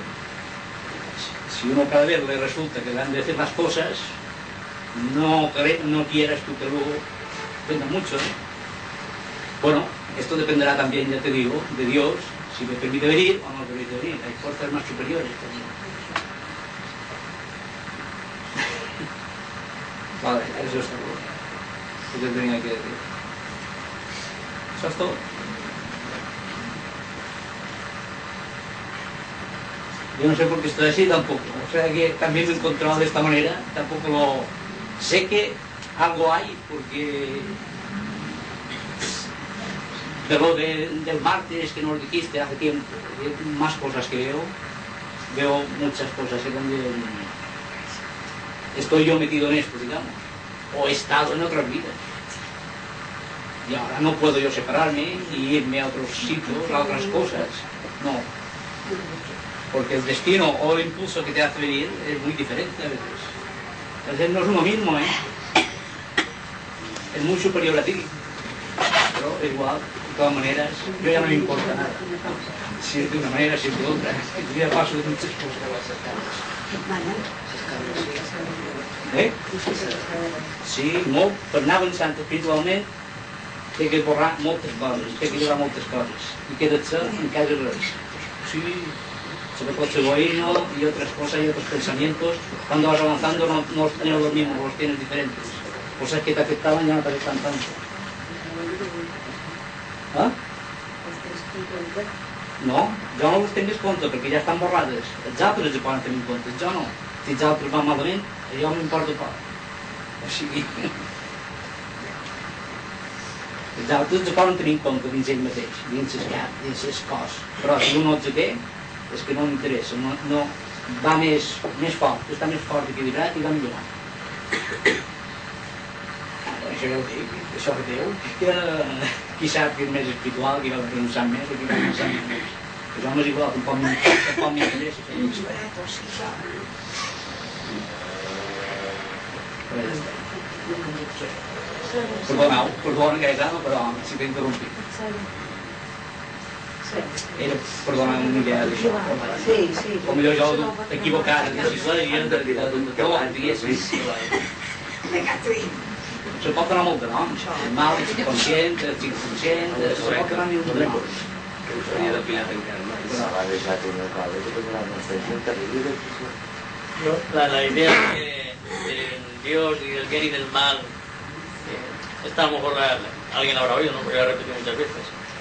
si uno cada vez le resulta que le han de decir las cosas, no quieras tú que luego venga mucho, ¿eh? Bueno, esto dependerá también, ya te digo, de Dios, si me permite venir o no me permite venir. Hay fuerzas más superiores también. Vale, eso es todo. lo que tenía que decir. Eso es todo. Yo no sé por qué estoy así tampoco. O sea que también me he encontrado de esta manera. Tampoco lo... Sé que algo hay porque... De lo del martes que nos dijiste hace tiempo, más cosas que veo muchas cosas que también estoy yo metido en esto, digamos, o he estado en otras vidas. Y ahora no puedo yo separarme y irme a otros sitios, a otras cosas, no. Porque el destino o el impulso que te hace venir es muy diferente a veces. A veces no es uno mismo, ¿eh? Es muy superior a ti, pero igual. De todas maneras, yo ya no me importa nada. Si es de una manera, si es de otra. Yo ya paso de muchas cosas. ¿Eh? Sí, molt, per anar avançant espiritualment, té que borrar moltes coses, té que llevar moltes coses. I queda-se en casa res. Sí, sobre todo egoísmo y otras cosas y otros pensamientos. Cuando vas avanzando no tienes los mismos, los tienes diferentes. Cosas que te afectaban ya no te afectan tanto. ¿Ah? No, jo no els tinc en compte perquè ja estan borrades. Els altres els poden tenir en compte, jo no. Si els altres van malament, jo m'importa poc. O sigui... Els altres els poden tenir en compte dins ell mateix, dins el cap, dins el cos. Però si un no els té, és que no m'interessa, no va més fort, està més fort equilibrat i va millor. Això ja ho dic, això que Déu, qui sap que és més espiritual, qui va pensar més o qui va pensar més. Això m'és igual, tampoc m'interessa. Perdona, Gaetano, però si t'he interrompit. Era, perdona, una idea d'això. O millor jo equivocat, se pot donar molt de nom, el mal, el conscient, el subconscient, se pot donar ni un de nom.
La idea del Dios y del bien y del mal, esta a lo mejor alguien la habrá oído, ¿no? Porque la he repetido muchas veces.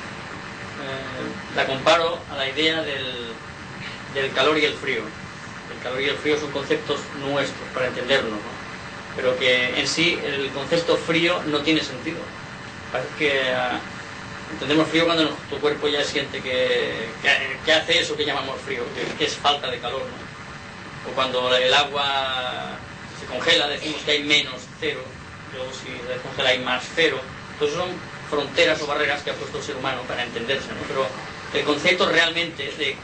La comparo a la idea del calor y el frío. El calor y el frío son conceptos nuestros para entendernos, ¿no? Pero que en sí el concepto frío no tiene sentido. Parece que entendemos frío cuando tu cuerpo ya siente que hace eso que llamamos frío, que es falta de calor, ¿no? O cuando el agua se congela decimos que hay menos cero, luego si se descongela hay más cero. Entonces son fronteras o barreras que ha puesto el ser humano para entenderse, ¿no? Pero el concepto realmente de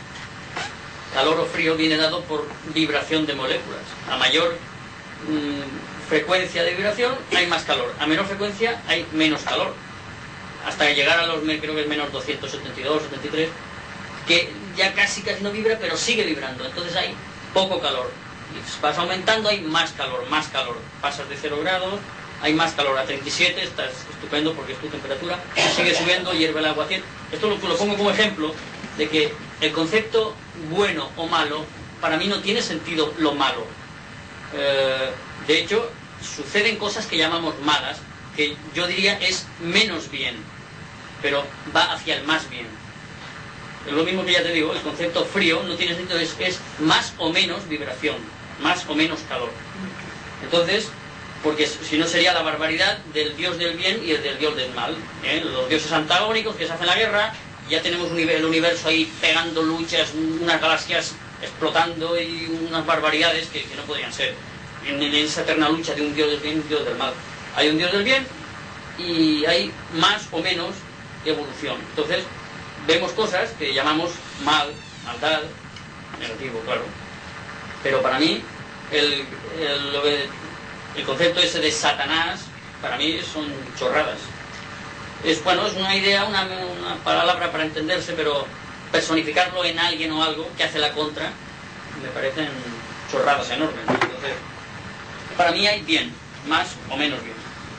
calor o frío viene dado por vibración de moléculas. A mayor frecuencia de vibración hay más calor, a menor frecuencia hay menos calor, hasta llegar a los, creo que es menos 272, 73, que ya casi no vibra, pero sigue vibrando, entonces hay poco calor, y vas aumentando, hay más calor, pasas de 0 grados, hay más calor, a 37, estás estupendo porque es tu temperatura, sigue subiendo, hierve el agua a 100. Esto lo pongo como ejemplo de que el concepto bueno o malo, para mí no tiene sentido lo malo. De hecho, suceden cosas que llamamos malas, que yo diría es menos bien, pero va hacia el más bien. Es lo mismo que ya te digo, el concepto frío no tiene sentido, es más o menos vibración, más o menos calor. Entonces, porque si no sería la barbaridad del dios del bien y el del dios del mal, ¿eh? Los dioses antagónicos que se hacen la guerra, ya tenemos el universo ahí pegando luchas, unas galaxias explotando y unas barbaridades que no podrían ser en esa eterna lucha de un dios del bien y un dios del mal. Hay un dios del bien y hay más o menos evolución. Entonces vemos cosas que llamamos mal, maldad, negativo, claro, pero para mí el concepto ese de Satanás para mí son chorradas. Es una idea, una palabra para entenderse, pero personificarlo en alguien o algo que hace la contra me parecen chorradas enormes. Entonces, para mí hay bien, más o menos bien.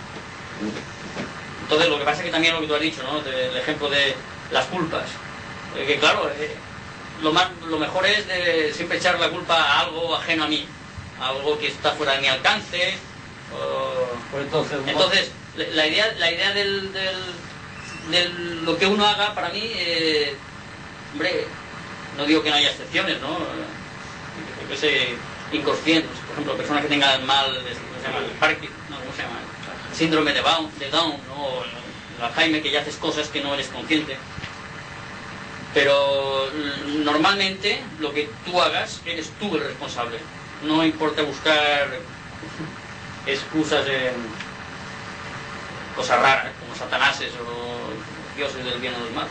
Entonces, lo que pasa es que también lo que tú has dicho, ¿no? El ejemplo de las culpas. Que claro, lo mejor es de siempre echar la culpa a algo ajeno a mí, a algo que está fuera de mi alcance. Entonces, la idea de lo que uno haga, para mí, hombre, no digo que no haya excepciones, ¿no? Yo que sé, inconscientes, por ejemplo, personas que tengan el mal, ¿cómo se llama? El Parkinson, no, ¿cómo se llama? Síndrome de Down, ¿no? O el Alzheimer, que ya haces cosas que no eres consciente. Pero normalmente lo que tú hagas, eres tú el responsable. No importa buscar excusas en cosas raras, como satanáses o dioses del bien o del mal.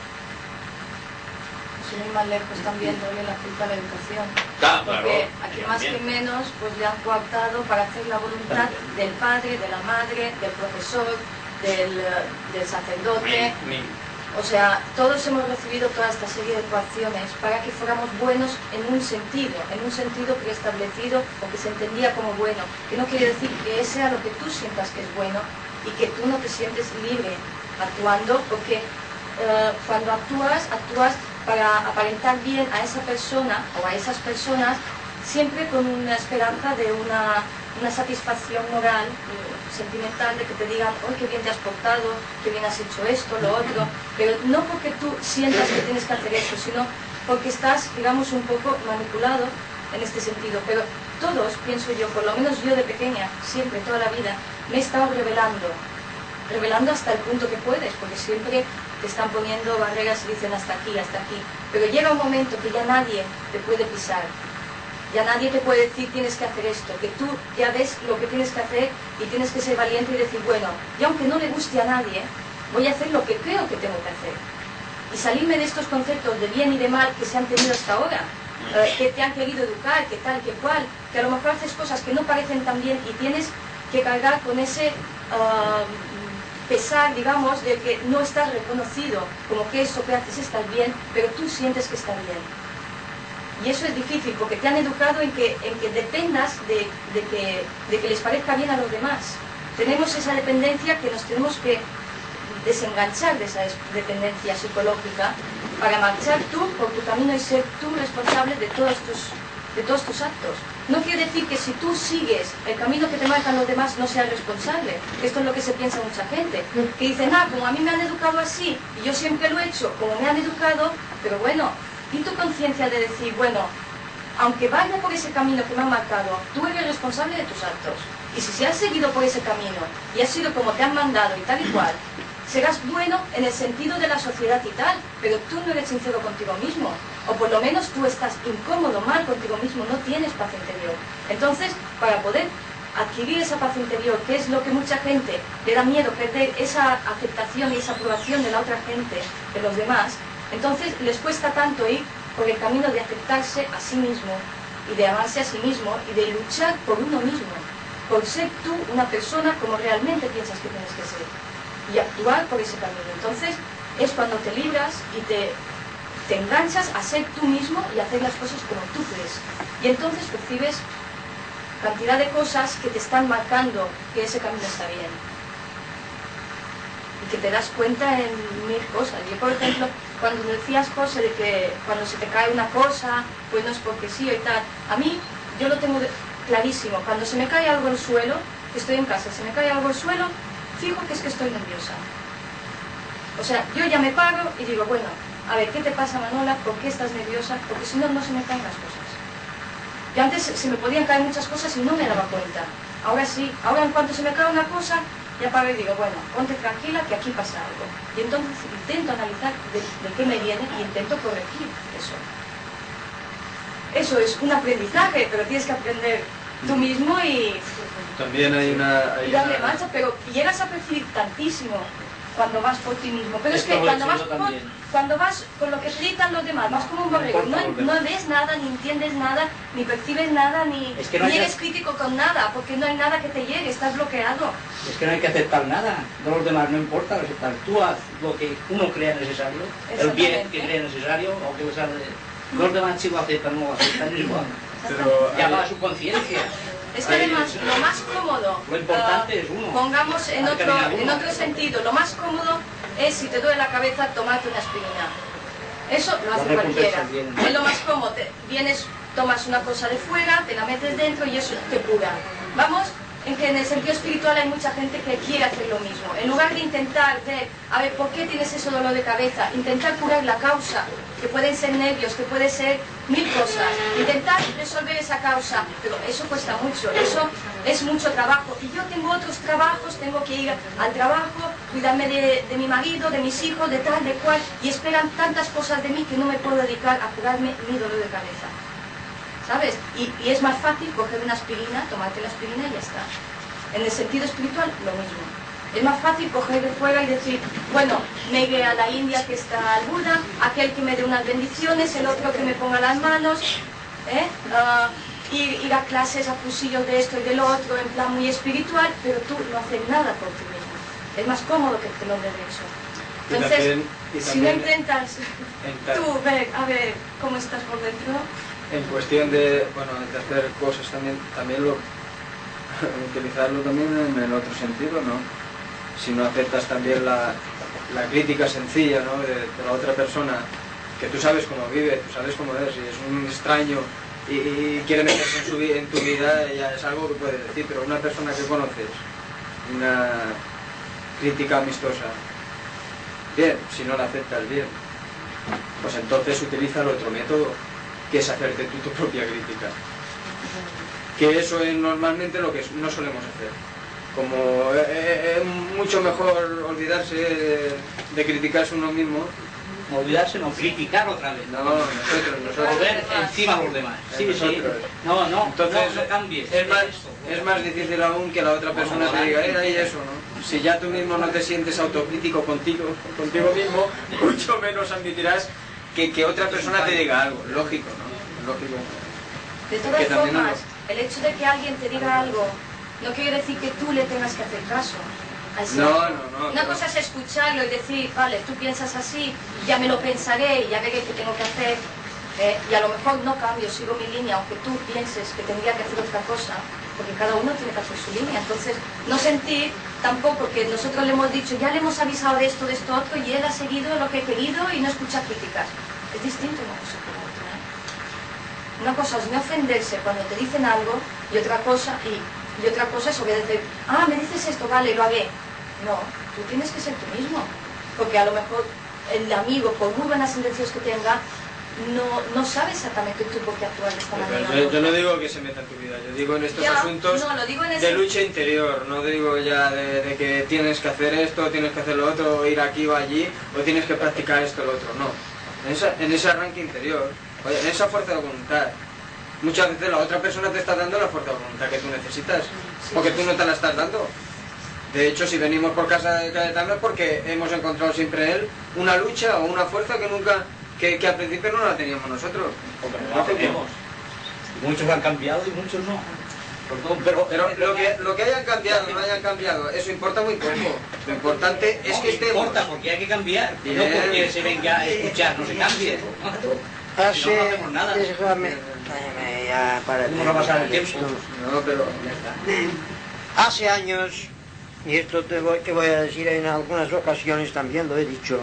Sin ir más lejos también doy la culpa a la educación.
Claro,
porque
claro,
aquí más que menos pues le han coartado para hacer la voluntad del padre, de la madre, del profesor, del sacerdote. O sea, todos hemos recibido toda esta serie de coacciones para que fuéramos buenos en un sentido preestablecido o que se entendía como bueno, que no quiere decir que ese sea lo que tú sientas que es bueno y que tú no te sientes libre actuando, porque cuando actúas para aparentar bien a esa persona o a esas personas, siempre con una esperanza de una satisfacción moral, sentimental, de que te digan, oh, qué bien te has portado, qué bien has hecho esto, lo otro, pero no porque tú sientas que tienes que hacer eso, sino porque estás, digamos, un poco manipulado en este sentido. Pero todos, pienso yo, por lo menos yo de pequeña, siempre, toda la vida, me he estado revelando hasta el punto que puedes, porque siempre te están poniendo barreras y dicen hasta aquí, pero llega un momento que ya nadie te puede pisar. Ya nadie te puede decir tienes que hacer esto, que tú ya ves lo que tienes que hacer y tienes que ser valiente y decir, bueno, y aunque no le guste a nadie, voy a hacer lo que creo que tengo que hacer. Y salirme de estos conceptos de bien y de mal que se han tenido hasta ahora, que te han querido educar, que tal, que cual, que a lo mejor haces cosas que no parecen tan bien y tienes que cargar con ese pesar, digamos, de que no estás reconocido, como que eso que haces está bien, pero tú sientes que está bien. Y eso es difícil, porque te han educado en que dependas de que les parezca bien a los demás. Tenemos esa dependencia que nos tenemos que desenganchar de esa dependencia psicológica para marchar tú por tu camino y ser tú responsable de todos tus actos. No quiere decir que si tú sigues el camino que te marcan los demás no seas responsable. Esto es lo que se piensa mucha gente, que dicen, como a mí me han educado así y yo siempre lo he hecho como me han educado, pero bueno, y tu conciencia de decir, bueno, aunque vaya por ese camino que me han marcado, tú eres responsable de tus actos. Y si has seguido por ese camino y has sido como te han mandado y tal y cual, serás bueno en el sentido de la sociedad y tal, pero tú no eres sincero contigo mismo. O por lo menos tú estás incómodo, mal contigo mismo, no tienes paz interior. Entonces, para poder adquirir esa paz interior, que es lo que mucha gente le da miedo, perder esa aceptación y esa aprobación de la otra gente, de los demás, entonces les cuesta tanto ir por el camino de aceptarse a sí mismo y de amarse a sí mismo y de luchar por uno mismo, por ser tú una persona como realmente piensas que tienes que ser y actuar por ese camino. Entonces es cuando te libras y te enganchas a ser tú mismo y a hacer las cosas como tú crees. Y entonces percibes cantidad de cosas que te están marcando que ese camino está bien. Y que te das cuenta en mil cosas. Yo, por ejemplo, cuando decías cosas de que cuando se te cae una cosa, pues no es porque sí y tal. A mí, yo lo tengo clarísimo. Cuando se me cae algo al suelo, que estoy en casa, se me cae algo al suelo, fijo que es que estoy nerviosa. O sea, yo ya me paro y digo, bueno, a ver, ¿qué te pasa, Manola? ¿Por qué estás nerviosa? Porque si no, no se me caen las cosas. Y antes se me podían caer muchas cosas y no me daba cuenta. Ahora sí, ahora en cuanto se me cae una cosa, ya paro y digo, bueno, ponte tranquila que aquí pasa algo. Y entonces intento analizar de qué me viene y intento corregir eso. Eso es un aprendizaje, pero tienes que aprender tú mismo y
también hay una...
darle marcha, pero llegas a percibir tantísimo cuando vas por ti mismo. Pero es que cuando vas con lo que te dictan los demás, vas como un borrego, no ves nada, ni entiendes nada, ni percibes nada, ni eres crítico con nada, porque no hay nada que te llegue, estás bloqueado.
Es que no hay que aceptar nada, de los demás no importa aceptar. Tú haz lo que uno crea necesario, el bien que crea necesario, o que los demás si lo aceptan o no lo aceptan, es igual. Ya va a su conciencia.
Es que además lo más cómodo,
lo importante es uno.
Pongamos en otro sentido, lo más cómodo es si te duele la cabeza tomarte una aspirina. Eso lo hace cualquiera. Es lo más cómodo, vienes, tomas una cosa de fuera, te la metes dentro y eso te cura. Vamos en que en el sentido espiritual hay mucha gente que quiere hacer lo mismo. En lugar de intentar ver, a ver, ¿por qué tienes ese dolor de cabeza? Intentar curar la causa, que pueden ser nervios, que puede ser mil cosas. Intentar resolver esa causa, pero eso cuesta mucho, eso es mucho trabajo. Y yo tengo otros trabajos, tengo que ir al trabajo, cuidarme de mi marido, de mis hijos, de tal, de cual, y esperan tantas cosas de mí que no me puedo dedicar a curarme mi dolor de cabeza. ¿Sabes? Y es más fácil coger una aspirina, tomarte la aspirina y ya está. En el sentido espiritual, lo mismo. Es más fácil coger de fuera y decir, bueno, me iré a la India que está al Buda, aquel que me dé unas bendiciones, el otro que me ponga las manos, ir a clases, a cursillos de esto y de lo otro, en plan muy espiritual, pero tú no haces nada por ti mismo. Es más cómodo que te lo den eso. Entonces, si no intentas tú ver, a ver cómo estás por dentro...
En cuestión de, bueno, de hacer cosas también utilizarlo también en el otro sentido, ¿no? Si no aceptas también la crítica sencilla, ¿no? de la otra persona, que tú sabes cómo vive, tú sabes cómo es, y es un extraño y quiere meterse en tu vida, ya es algo que puedes decir, pero una persona que conoces, una crítica amistosa, bien, si no la aceptas bien, pues entonces utiliza el otro método, que es hacerte tú tu propia crítica. Que eso es normalmente lo que no solemos hacer. Como es mucho mejor olvidarse de criticarse uno mismo.
Olvidarse, no, criticar otra vez.
No, nosotros.
Volver encima a los demás. Sí, sí. No, entonces, no cambies.
Es más difícil aún que la otra persona te diga, y eso, ¿no? Si ya tú mismo no te sientes autocrítico contigo mismo, mucho menos admitirás que otra persona te diga algo, lógico, ¿no? Lógico.
De todas formas, el hecho de que alguien te diga algo no quiere decir que tú le tengas que hacer caso.
No.
Una cosa es escucharlo y decir, vale, tú piensas así, ya me lo pensaré y ya veré qué tengo que hacer. Y a lo mejor no cambio, sigo mi línea, aunque tú pienses que tendría que hacer otra cosa, porque cada uno tiene que hacer su línea. Entonces, no sentir tampoco que nosotros le hemos dicho, ya le hemos avisado de esto, otro, y él ha seguido lo que he querido y no escucha críticas. Es distinto una cosa con la otra. Una cosa es no ofenderse cuando te dicen algo, y otra cosa es obedecer. Ah, me dices esto, vale, lo haré. No, tú tienes que ser tú mismo, porque a lo mejor el amigo, por muy buenas intenciones que tenga, no sabe exactamente tú por qué actuar de esta manera.
Yo no digo que se meta en tu vida, yo digo en estos asuntos de lucha interior, no digo ya de que tienes que hacer esto, tienes que hacer lo otro, o ir aquí o allí, o tienes que practicar esto o lo otro, no. En ese arranque interior, en esa fuerza de voluntad. Muchas veces la otra persona te está dando la fuerza de voluntad que tú necesitas, porque tú no te la estás dando. De hecho, si venimos por casa de Cayetano es porque hemos encontrado siempre él una lucha o una fuerza que nunca... Que al principio no la teníamos nosotros.
Porque no la tenemos. Muchos han cambiado y muchos no.
Pero lo que hayan cambiado, no hayan cambiado, eso importa muy poco. Lo importante es que estemos.
No importa, porque hay que cambiar. Bien. No porque se venga a escuchar, no se cambie. No hacemos nada.
Ya para
no pasar el tiempo.
No, pero
hace años, y esto te voy a decir en algunas ocasiones también lo he dicho,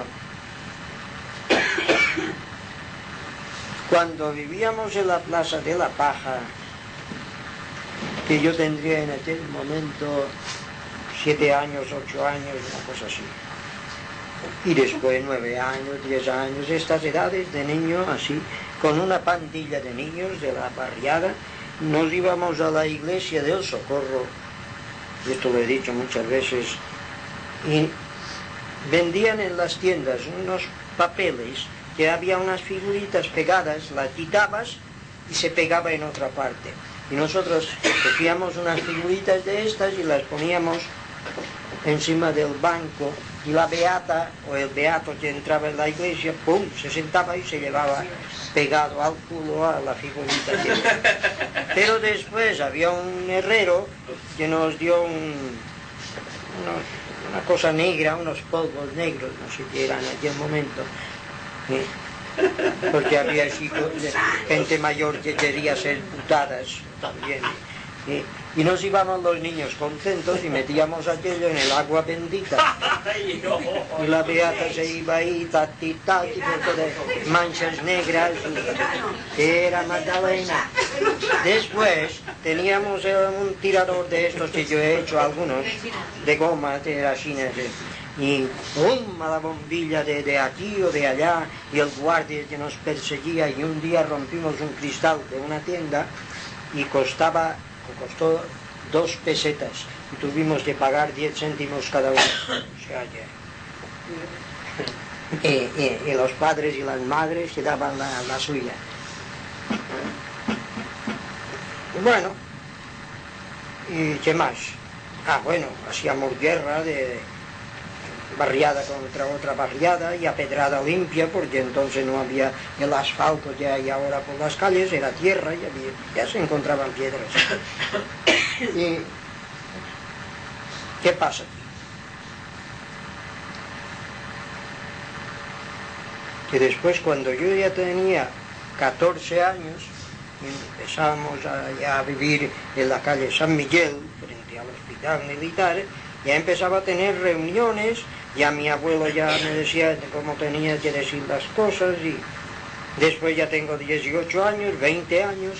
cuando vivíamos en la Plaza de la Paja, que yo tendría en aquel momento 7 años, 8 años, una cosa así, y después 9 años, 10 años, estas edades de niño así, con una pandilla de niños de la barriada, nos íbamos a la iglesia del Socorro, y esto lo he dicho muchas veces, y vendían en las tiendas unos papeles que había unas figuritas pegadas, las quitabas y se pegaba en otra parte. Y nosotros cogíamos unas figuritas de estas y las poníamos encima del banco, y la beata o el beato que entraba en la iglesia, ¡pum!, se sentaba y se llevaba pegado al culo a la figurita. Pero después había un herrero que nos dio una cosa negra, unos polvos negros, no sé qué era en aquel momento, porque había gente mayor que quería ser putadas también, y nos íbamos los niños contentos y metíamos aquello en el agua bendita, y la beata se iba ahí tati, de manchas negras, que era Magdalena, Después teníamos un tirador de estos que yo he hecho algunos, de goma, de la China, y a la bombilla de aquí o de allá, y el guardia que nos perseguía, y un día rompimos un cristal de una tienda y costó 2 pesetas, y tuvimos que pagar 10 céntimos cada uno. O sea, y los padres y las madres que daban la suya. Bueno, ¿y qué más? Bueno, hacíamos guerra de barriada contra otra barriada y a pedrada limpia, porque entonces no había el asfalto que hay ahora por las calles, era tierra y ya se encontraban piedras. ¿Y qué pasa aquí? Que después, cuando yo ya tenía 14 años, empezamos a vivir en la calle San Miguel, frente al hospital militar, ya empezaba a tener reuniones, ya mi abuelo ya me decía cómo tenía que decir las cosas, y después ya tengo 18 años, 20 años,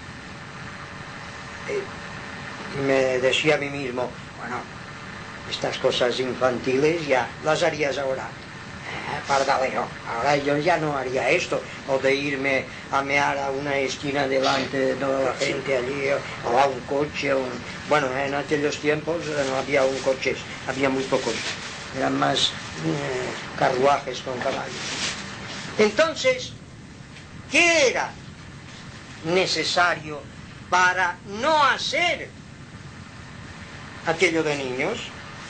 y me decía a mí mismo, bueno, estas cosas infantiles ya las harías ahora. Pardalero, ahora yo ya no haría esto, o de irme a mear a una esquina delante de toda la gente allí, o a un coche, bueno, en aquellos tiempos no había un coche, había muy pocos, eran más carruajes con caballos. Entonces, ¿qué era necesario para no hacer aquello de niños?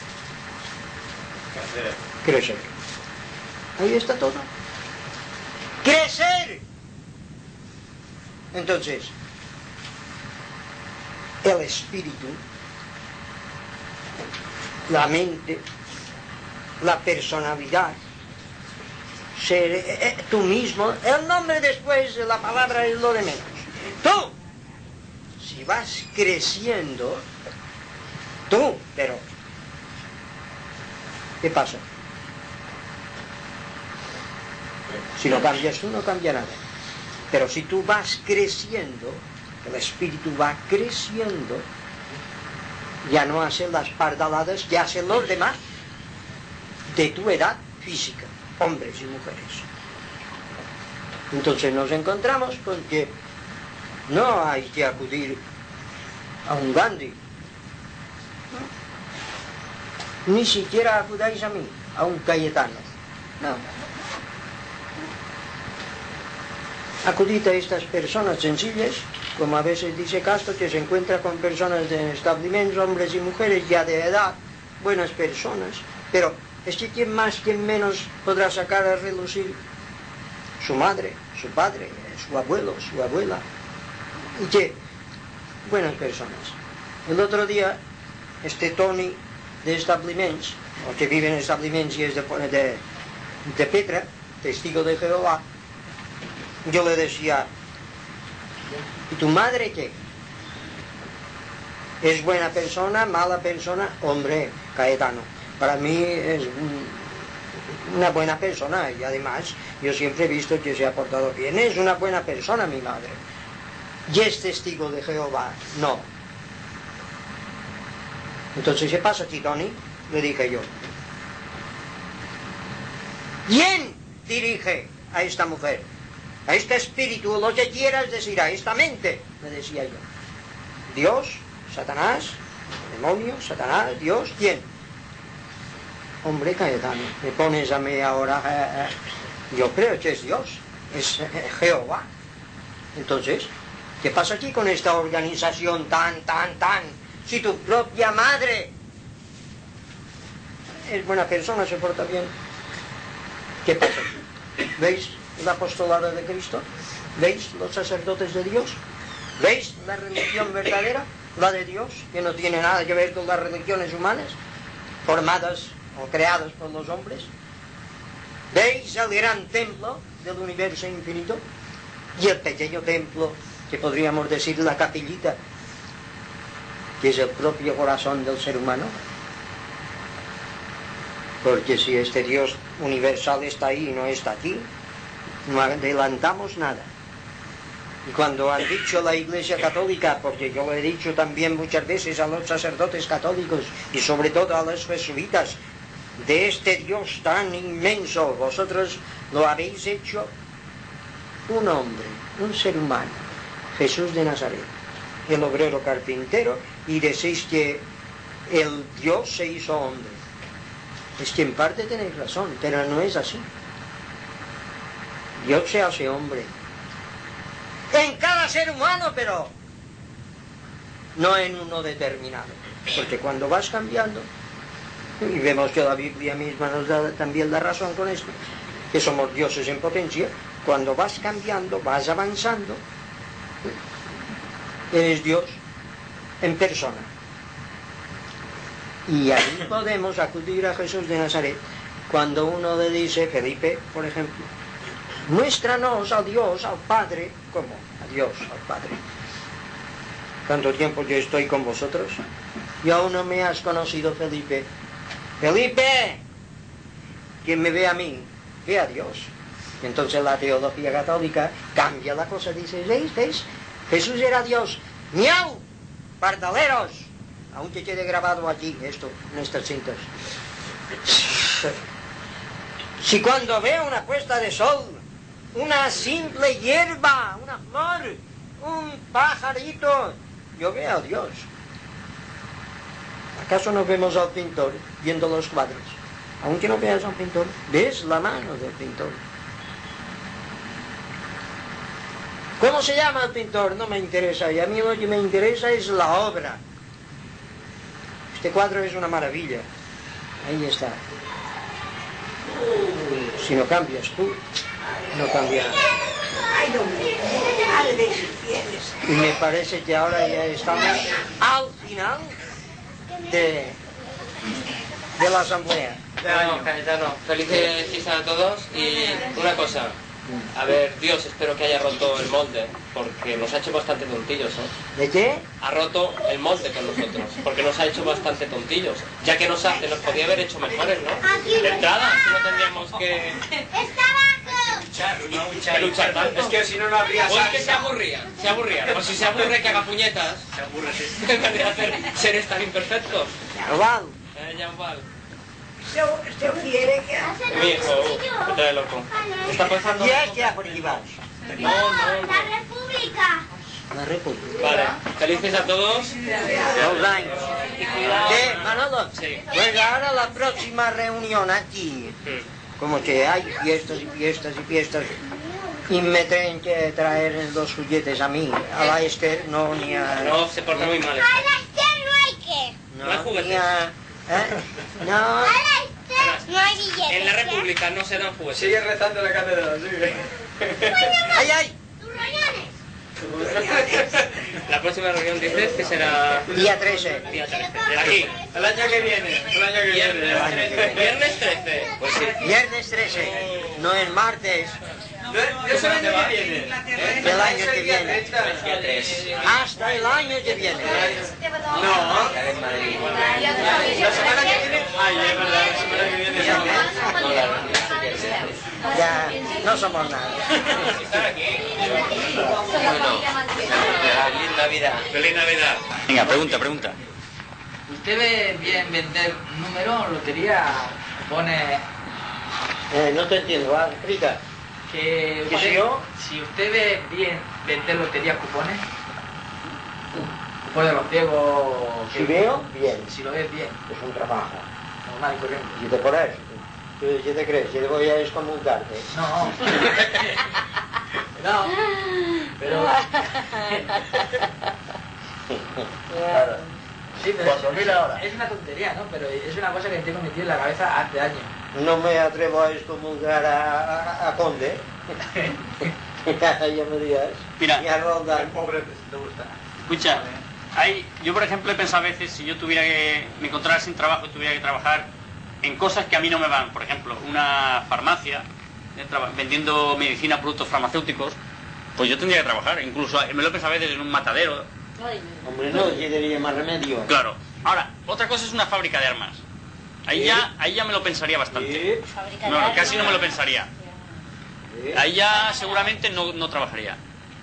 Crecer. Ahí está todo. ¡Crecer! Entonces, el espíritu, la mente, la personalidad, ser tú mismo, el nombre después, la palabra es lo de menos. Tú, si vas creciendo, pero, ¿qué pasa? Si no cambias tú, no cambia nada. Pero si tú vas creciendo, el espíritu va creciendo, ya no hacen las pardaladas que hacen los demás de tu edad física, hombres y mujeres. Entonces nos encontramos con que no hay que acudir a un Gandhi, ni siquiera acudáis a mí, a un Cayetano, no. Acudid a estas personas sencillas, como a veces dice Castro, que se encuentra con personas de establecimientos, hombres y mujeres ya de edad, buenas personas, pero es que quién más, quién menos podrá sacar a relucir su madre, su padre, su abuelo, su abuela, y que buenas personas. El otro día, este Tony de establecimientos, o que vive en establecimientos y es de Petra, testigo de Jehová, yo le decía, ¿y tu madre qué? ¿Es buena persona, mala persona? Hombre, Cayetano, para mí es una buena persona, y además yo siempre he visto que se ha portado bien. Es una buena persona mi madre. ¿Y es testigo de Jehová? No. Entonces, ¿qué pasa aquí, Tony? Le dije yo. ¿Quién dirige a esta mujer? A este espíritu, lo que quieras decir, a esta mente, le decía yo. Dios, Satanás, demonio, Satanás, Dios, ¿quién? Hombre, Cayetano, me pones a mí ahora, yo creo que es Dios, es Jehová. Entonces, ¿qué pasa aquí con esta organización tan? Si tu propia madre es buena persona, se porta bien, ¿qué pasa aquí? ¿Veis el apostolado de Cristo? ¿Veis los sacerdotes de Dios? ¿Veis la religión verdadera? La de Dios, que no tiene nada que ver con las religiones humanas, formadas o creadas por los hombres. ¿Veis el gran templo del universo infinito? Y el pequeño templo, que podríamos decir la capillita, que es el propio corazón del ser humano. Porque si este Dios universal está ahí y no está aquí, no adelantamos nada. Y cuando han dicho la Iglesia Católica, porque yo lo he dicho también muchas veces a los sacerdotes católicos y sobre todo a los jesuitas, de este Dios tan inmenso, vosotros lo habéis hecho un hombre, un ser humano, Jesús de Nazaret, el obrero carpintero, y decís que el Dios se hizo hombre. Es que en parte tenéis razón, pero no es así. Dios se hace hombre en cada ser humano, pero no en uno determinado, porque cuando vas cambiando, y vemos que la Biblia misma nos da también la razón con esto, que somos dioses en potencia, cuando vas cambiando, vas avanzando, eres Dios en persona. Y ahí podemos acudir a Jesús de Nazaret cuando uno le dice, Felipe, por ejemplo, muéstranos a Dios, al Padre. ¿Cómo? A Dios, al Padre. ¿Cuánto tiempo yo estoy con vosotros? Y aún no me has conocido, Felipe. Felipe, quien me ve a mí, ve a Dios. Y entonces la teología católica cambia la cosa, dice, ¿veis? Jesús era Dios. ¡Miau! ¡Pardaleros! Aunque quede grabado aquí esto, en estas cintas. Si cuando veo una puesta de sol, una simple hierba, una flor, un pajarito, yo veo a Dios. ¿Acaso no vemos al pintor viendo los cuadros? Aunque no veas a un pintor, ves la mano del pintor. ¿Cómo se llama el pintor? No me interesa. Y a mí lo que me interesa es la obra. Este cuadro es una maravilla. Ahí está. Si no cambias tú, no cambia nada. Y me parece que ahora ya estamos al final de la asamblea.
Bueno, Cayetano, felices fiestas a todos y una cosa. A ver, Dios, espero que haya roto el molde, porque nos ha hecho bastante tontillos, ¿eh?
¿De qué?
Ha roto el molde con nosotros, porque nos ha hecho bastante tontillos. Ya que nos podía haber hecho mejores, ¿no? De entrada, si no tendríamos que luchar tanto.
Es que si no, no habría
salsa. O es que se aburría. Pues si se aburre, que haga puñetas. Se aburre, sí. En vez de hacer seres tan imperfectos.
Ya
igual.
¿Usted quiere que hace?
Mi hijo, me trae loco. Está pensando...
¿Ya qué por aquí vas?
No,
la República.
La República.
Vale, felices a todos.
Los años. ¿Qué, Manolo?
Sí.
Pues ahora la próxima reunión aquí, como que hay fiestas y fiestas y fiestas, y me tienen que traer los juguetes a mí, a la Esther, no ni a...
No, se porta muy mal.
A la Esther no hay que.
No hay juguetes.
Ni a... No.
A la Esther no hay billetes.
En la República no se dan juguetes.
Sigue rezando la cátedra, sigue.
¡Ay, ay!
¡Tus rayones!
La próxima reunión dices que será...
Día 13.
Día 13. Aquí.
El año que viene.
Viernes 13.
Pues sí, viernes 13. No es martes.
¿Es el año que viene?
El año que viene. Hasta el año que viene.
No. ¿La semana que viene? Ay, es verdad, la semana que viene.
Ya no somos nada.
Bueno, feliz Navidad.
Feliz Navidad. Venga, pregunta.
¿Usted ve bien vender número, lotería, pone...
No te entiendo, explica.
Que
¿Que si yo?
Si usted ve bien vender lotería, cupones de los ciegos...
Si veo, bien.
Si lo ves bien.
Es un trabajo.
Normal y corriente.
¿Y te pones? ¿Qué te crees? ¿Que te voy a excomulgarte?
No. No. Pero...
Claro.
Sí, pero
4.000 ahora.
es una tontería, ¿no? Pero es una cosa que tengo metida en la cabeza hace años.
No me atrevo a excomulgar a Conde. Ya me digas.
Mira,
y a Roldán.
Pobre, te gusta.
Escucha, yo por ejemplo he pensado a veces, si yo me encontrara sin trabajo y tuviera que trabajar en cosas que a mí no me van, por ejemplo, una farmacia, vendiendo medicina, productos farmacéuticos, pues yo tendría que trabajar, incluso me lo he pensado a veces en un matadero.
Hombre, no, yo diría más remedio.
Claro. Ahora, otra cosa es una fábrica de armas. Ahí ya me lo pensaría bastante. No, casi no me lo pensaría. Ahí ya seguramente no trabajaría.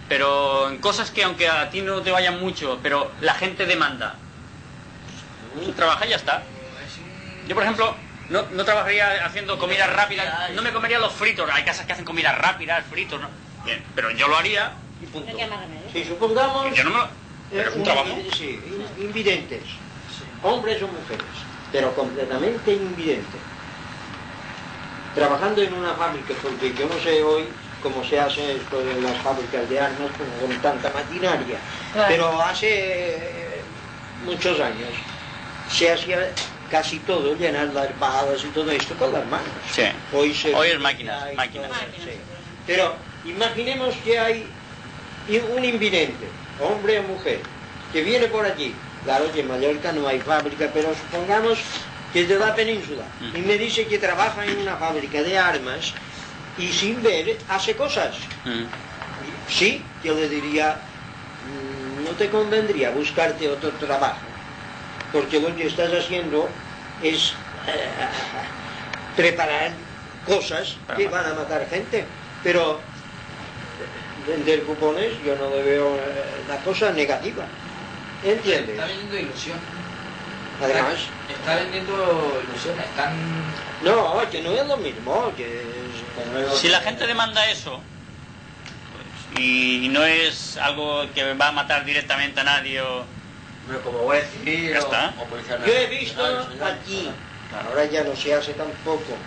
pero en cosas que aunque a ti no te vayan mucho, pero la gente demanda, trabaja y ya está. Yo, por ejemplo, no trabajaría haciendo comida rápida, no me comería los fritos, hay casas que hacen comida rápida, fritos, ¿no? Bien, pero yo lo haría y punto.
Si supongamos...
Yo no me lo... Pero es un trabajo.
Sí, invidentes, hombres o mujeres, pero completamente invidentes. Trabajando en una fábrica, porque yo no sé hoy cómo se hace esto en las fábricas de armas con tanta maquinaria, claro. Pero hace muchos años se hacía casi todo, llenar las balas y todo esto con las manos.
Sí. Hoy es máquinas.
Sí. Pero imaginemos que hay un invidente, hombre o mujer, que viene por allí. Claro que en Mallorca no hay fábrica, pero supongamos que es de la península, y me dice que trabaja en una fábrica de armas y sin ver hace cosas. Sí, yo le diría, no te convendría buscarte otro trabajo, porque lo que estás haciendo es preparar cosas que van a matar gente, pero vender cupones yo no le veo la cosa negativa, ¿entiendes?
Está vendiendo ilusión.
Además
está vendiendo ilusiones,
no, que no es lo mismo,
si la gente demanda eso, pues, y no es algo que va a matar directamente a nadie
como voy a decir,
ya está.
Yo he visto aquí, ahora ya no se hace tampoco,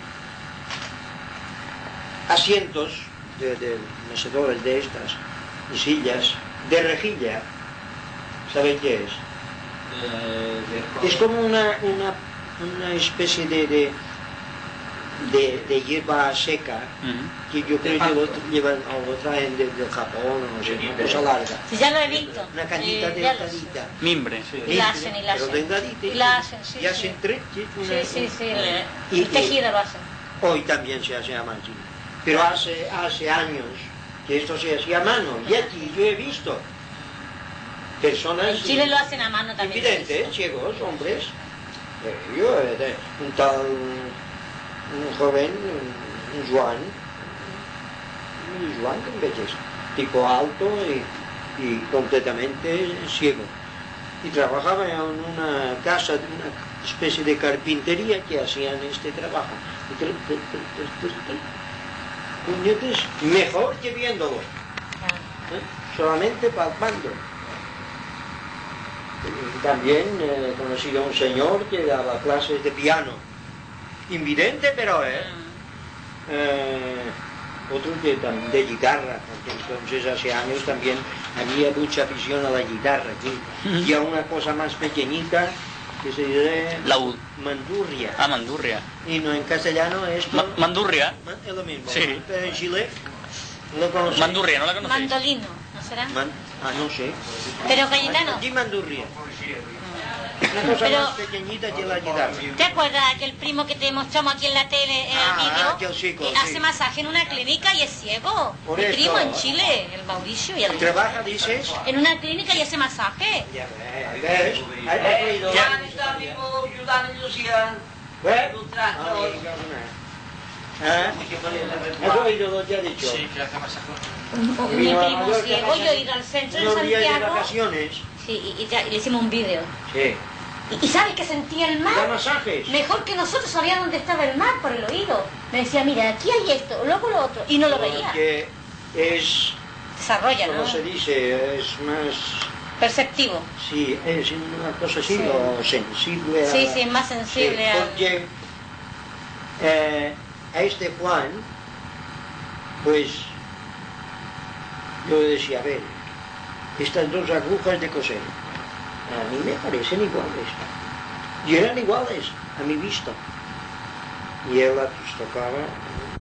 asientos de mecedores de estas y sillas de rejilla. ¿Saben qué es? Es como una especie de hierba seca, que yo creo que lo traen desde Japón, no sé, una cosa larga.
Sí, ya lo he visto.
Una cañita delgadita.
Mimbre.
Sí.
Y la hacen,
pero delgadita.
Y la hacen, sí.
Y hacen tres.
Sí. Y tejido lo hacen.
Hoy también se hace a máquina. Pero hace años que esto se hacía a mano. Y aquí yo he visto personas...
En Chile lo hacen a mano también.
Invidentes, ciegos, hombres. Un tal... un joven, un Joan, que es tipo alto y completamente ciego. Y trabajaba en una casa, de una especie de carpintería que hacían este trabajo. Puñetes, mejor que viéndolo, solamente palpando. Y también he conocido a un señor que daba clases de piano. Invidente, pero otro de guitarra, porque entonces hace años también había mucha afición a la guitarra aquí. Y a una cosa más pequeñita que se dice
laúd,
mandurria.
Mandurria.
Y no en castellano esto...
mandurria.
Es lo mismo.
Sí.
Pero en Chile lo conocéis.
Mandurria, ¿no la conocéis?
Mandolino, ¿no será?
No sé.
Pero Cayetano.
Aquí mandurria. Una cosa más pequeñita que la guitarra.
¿Te acuerdas aquel primo que te mostramos aquí en la tele, en el vídeo?
Chico,
hace masaje en una clínica y es ciego.
Por
Mi
eso.
primo en Chile, el Mauricio. Y
¿Trabaja, dices?
En una clínica y hace masaje.
Ya ves. ¿Has oído? ¿Has oído lo que ha dicho?
Sí, que hace masaje.
Mi primo ciego, yo he ido al centro de Santiago.
De vacaciones.
Sí, y le hicimos un vídeo.
Sí.
¿Y sabes que sentía el mar?
¿Da masajes?
Mejor que nosotros, sabía dónde estaba el mar por el oído. Me decía, mira, aquí hay esto, luego lo otro, y no lo veía.
Porque es...
Desarrolla, ¿no?
¿Cómo se dice? Es más...
perceptivo.
Sí, es una cosa así, o sensible.
Sí, más sensible a...
Porque a este Juan, pues, yo decía, a ver, estas dos agujas de coser, a mí me parecen iguales. Y eran iguales a mi vista. Y él las tocaba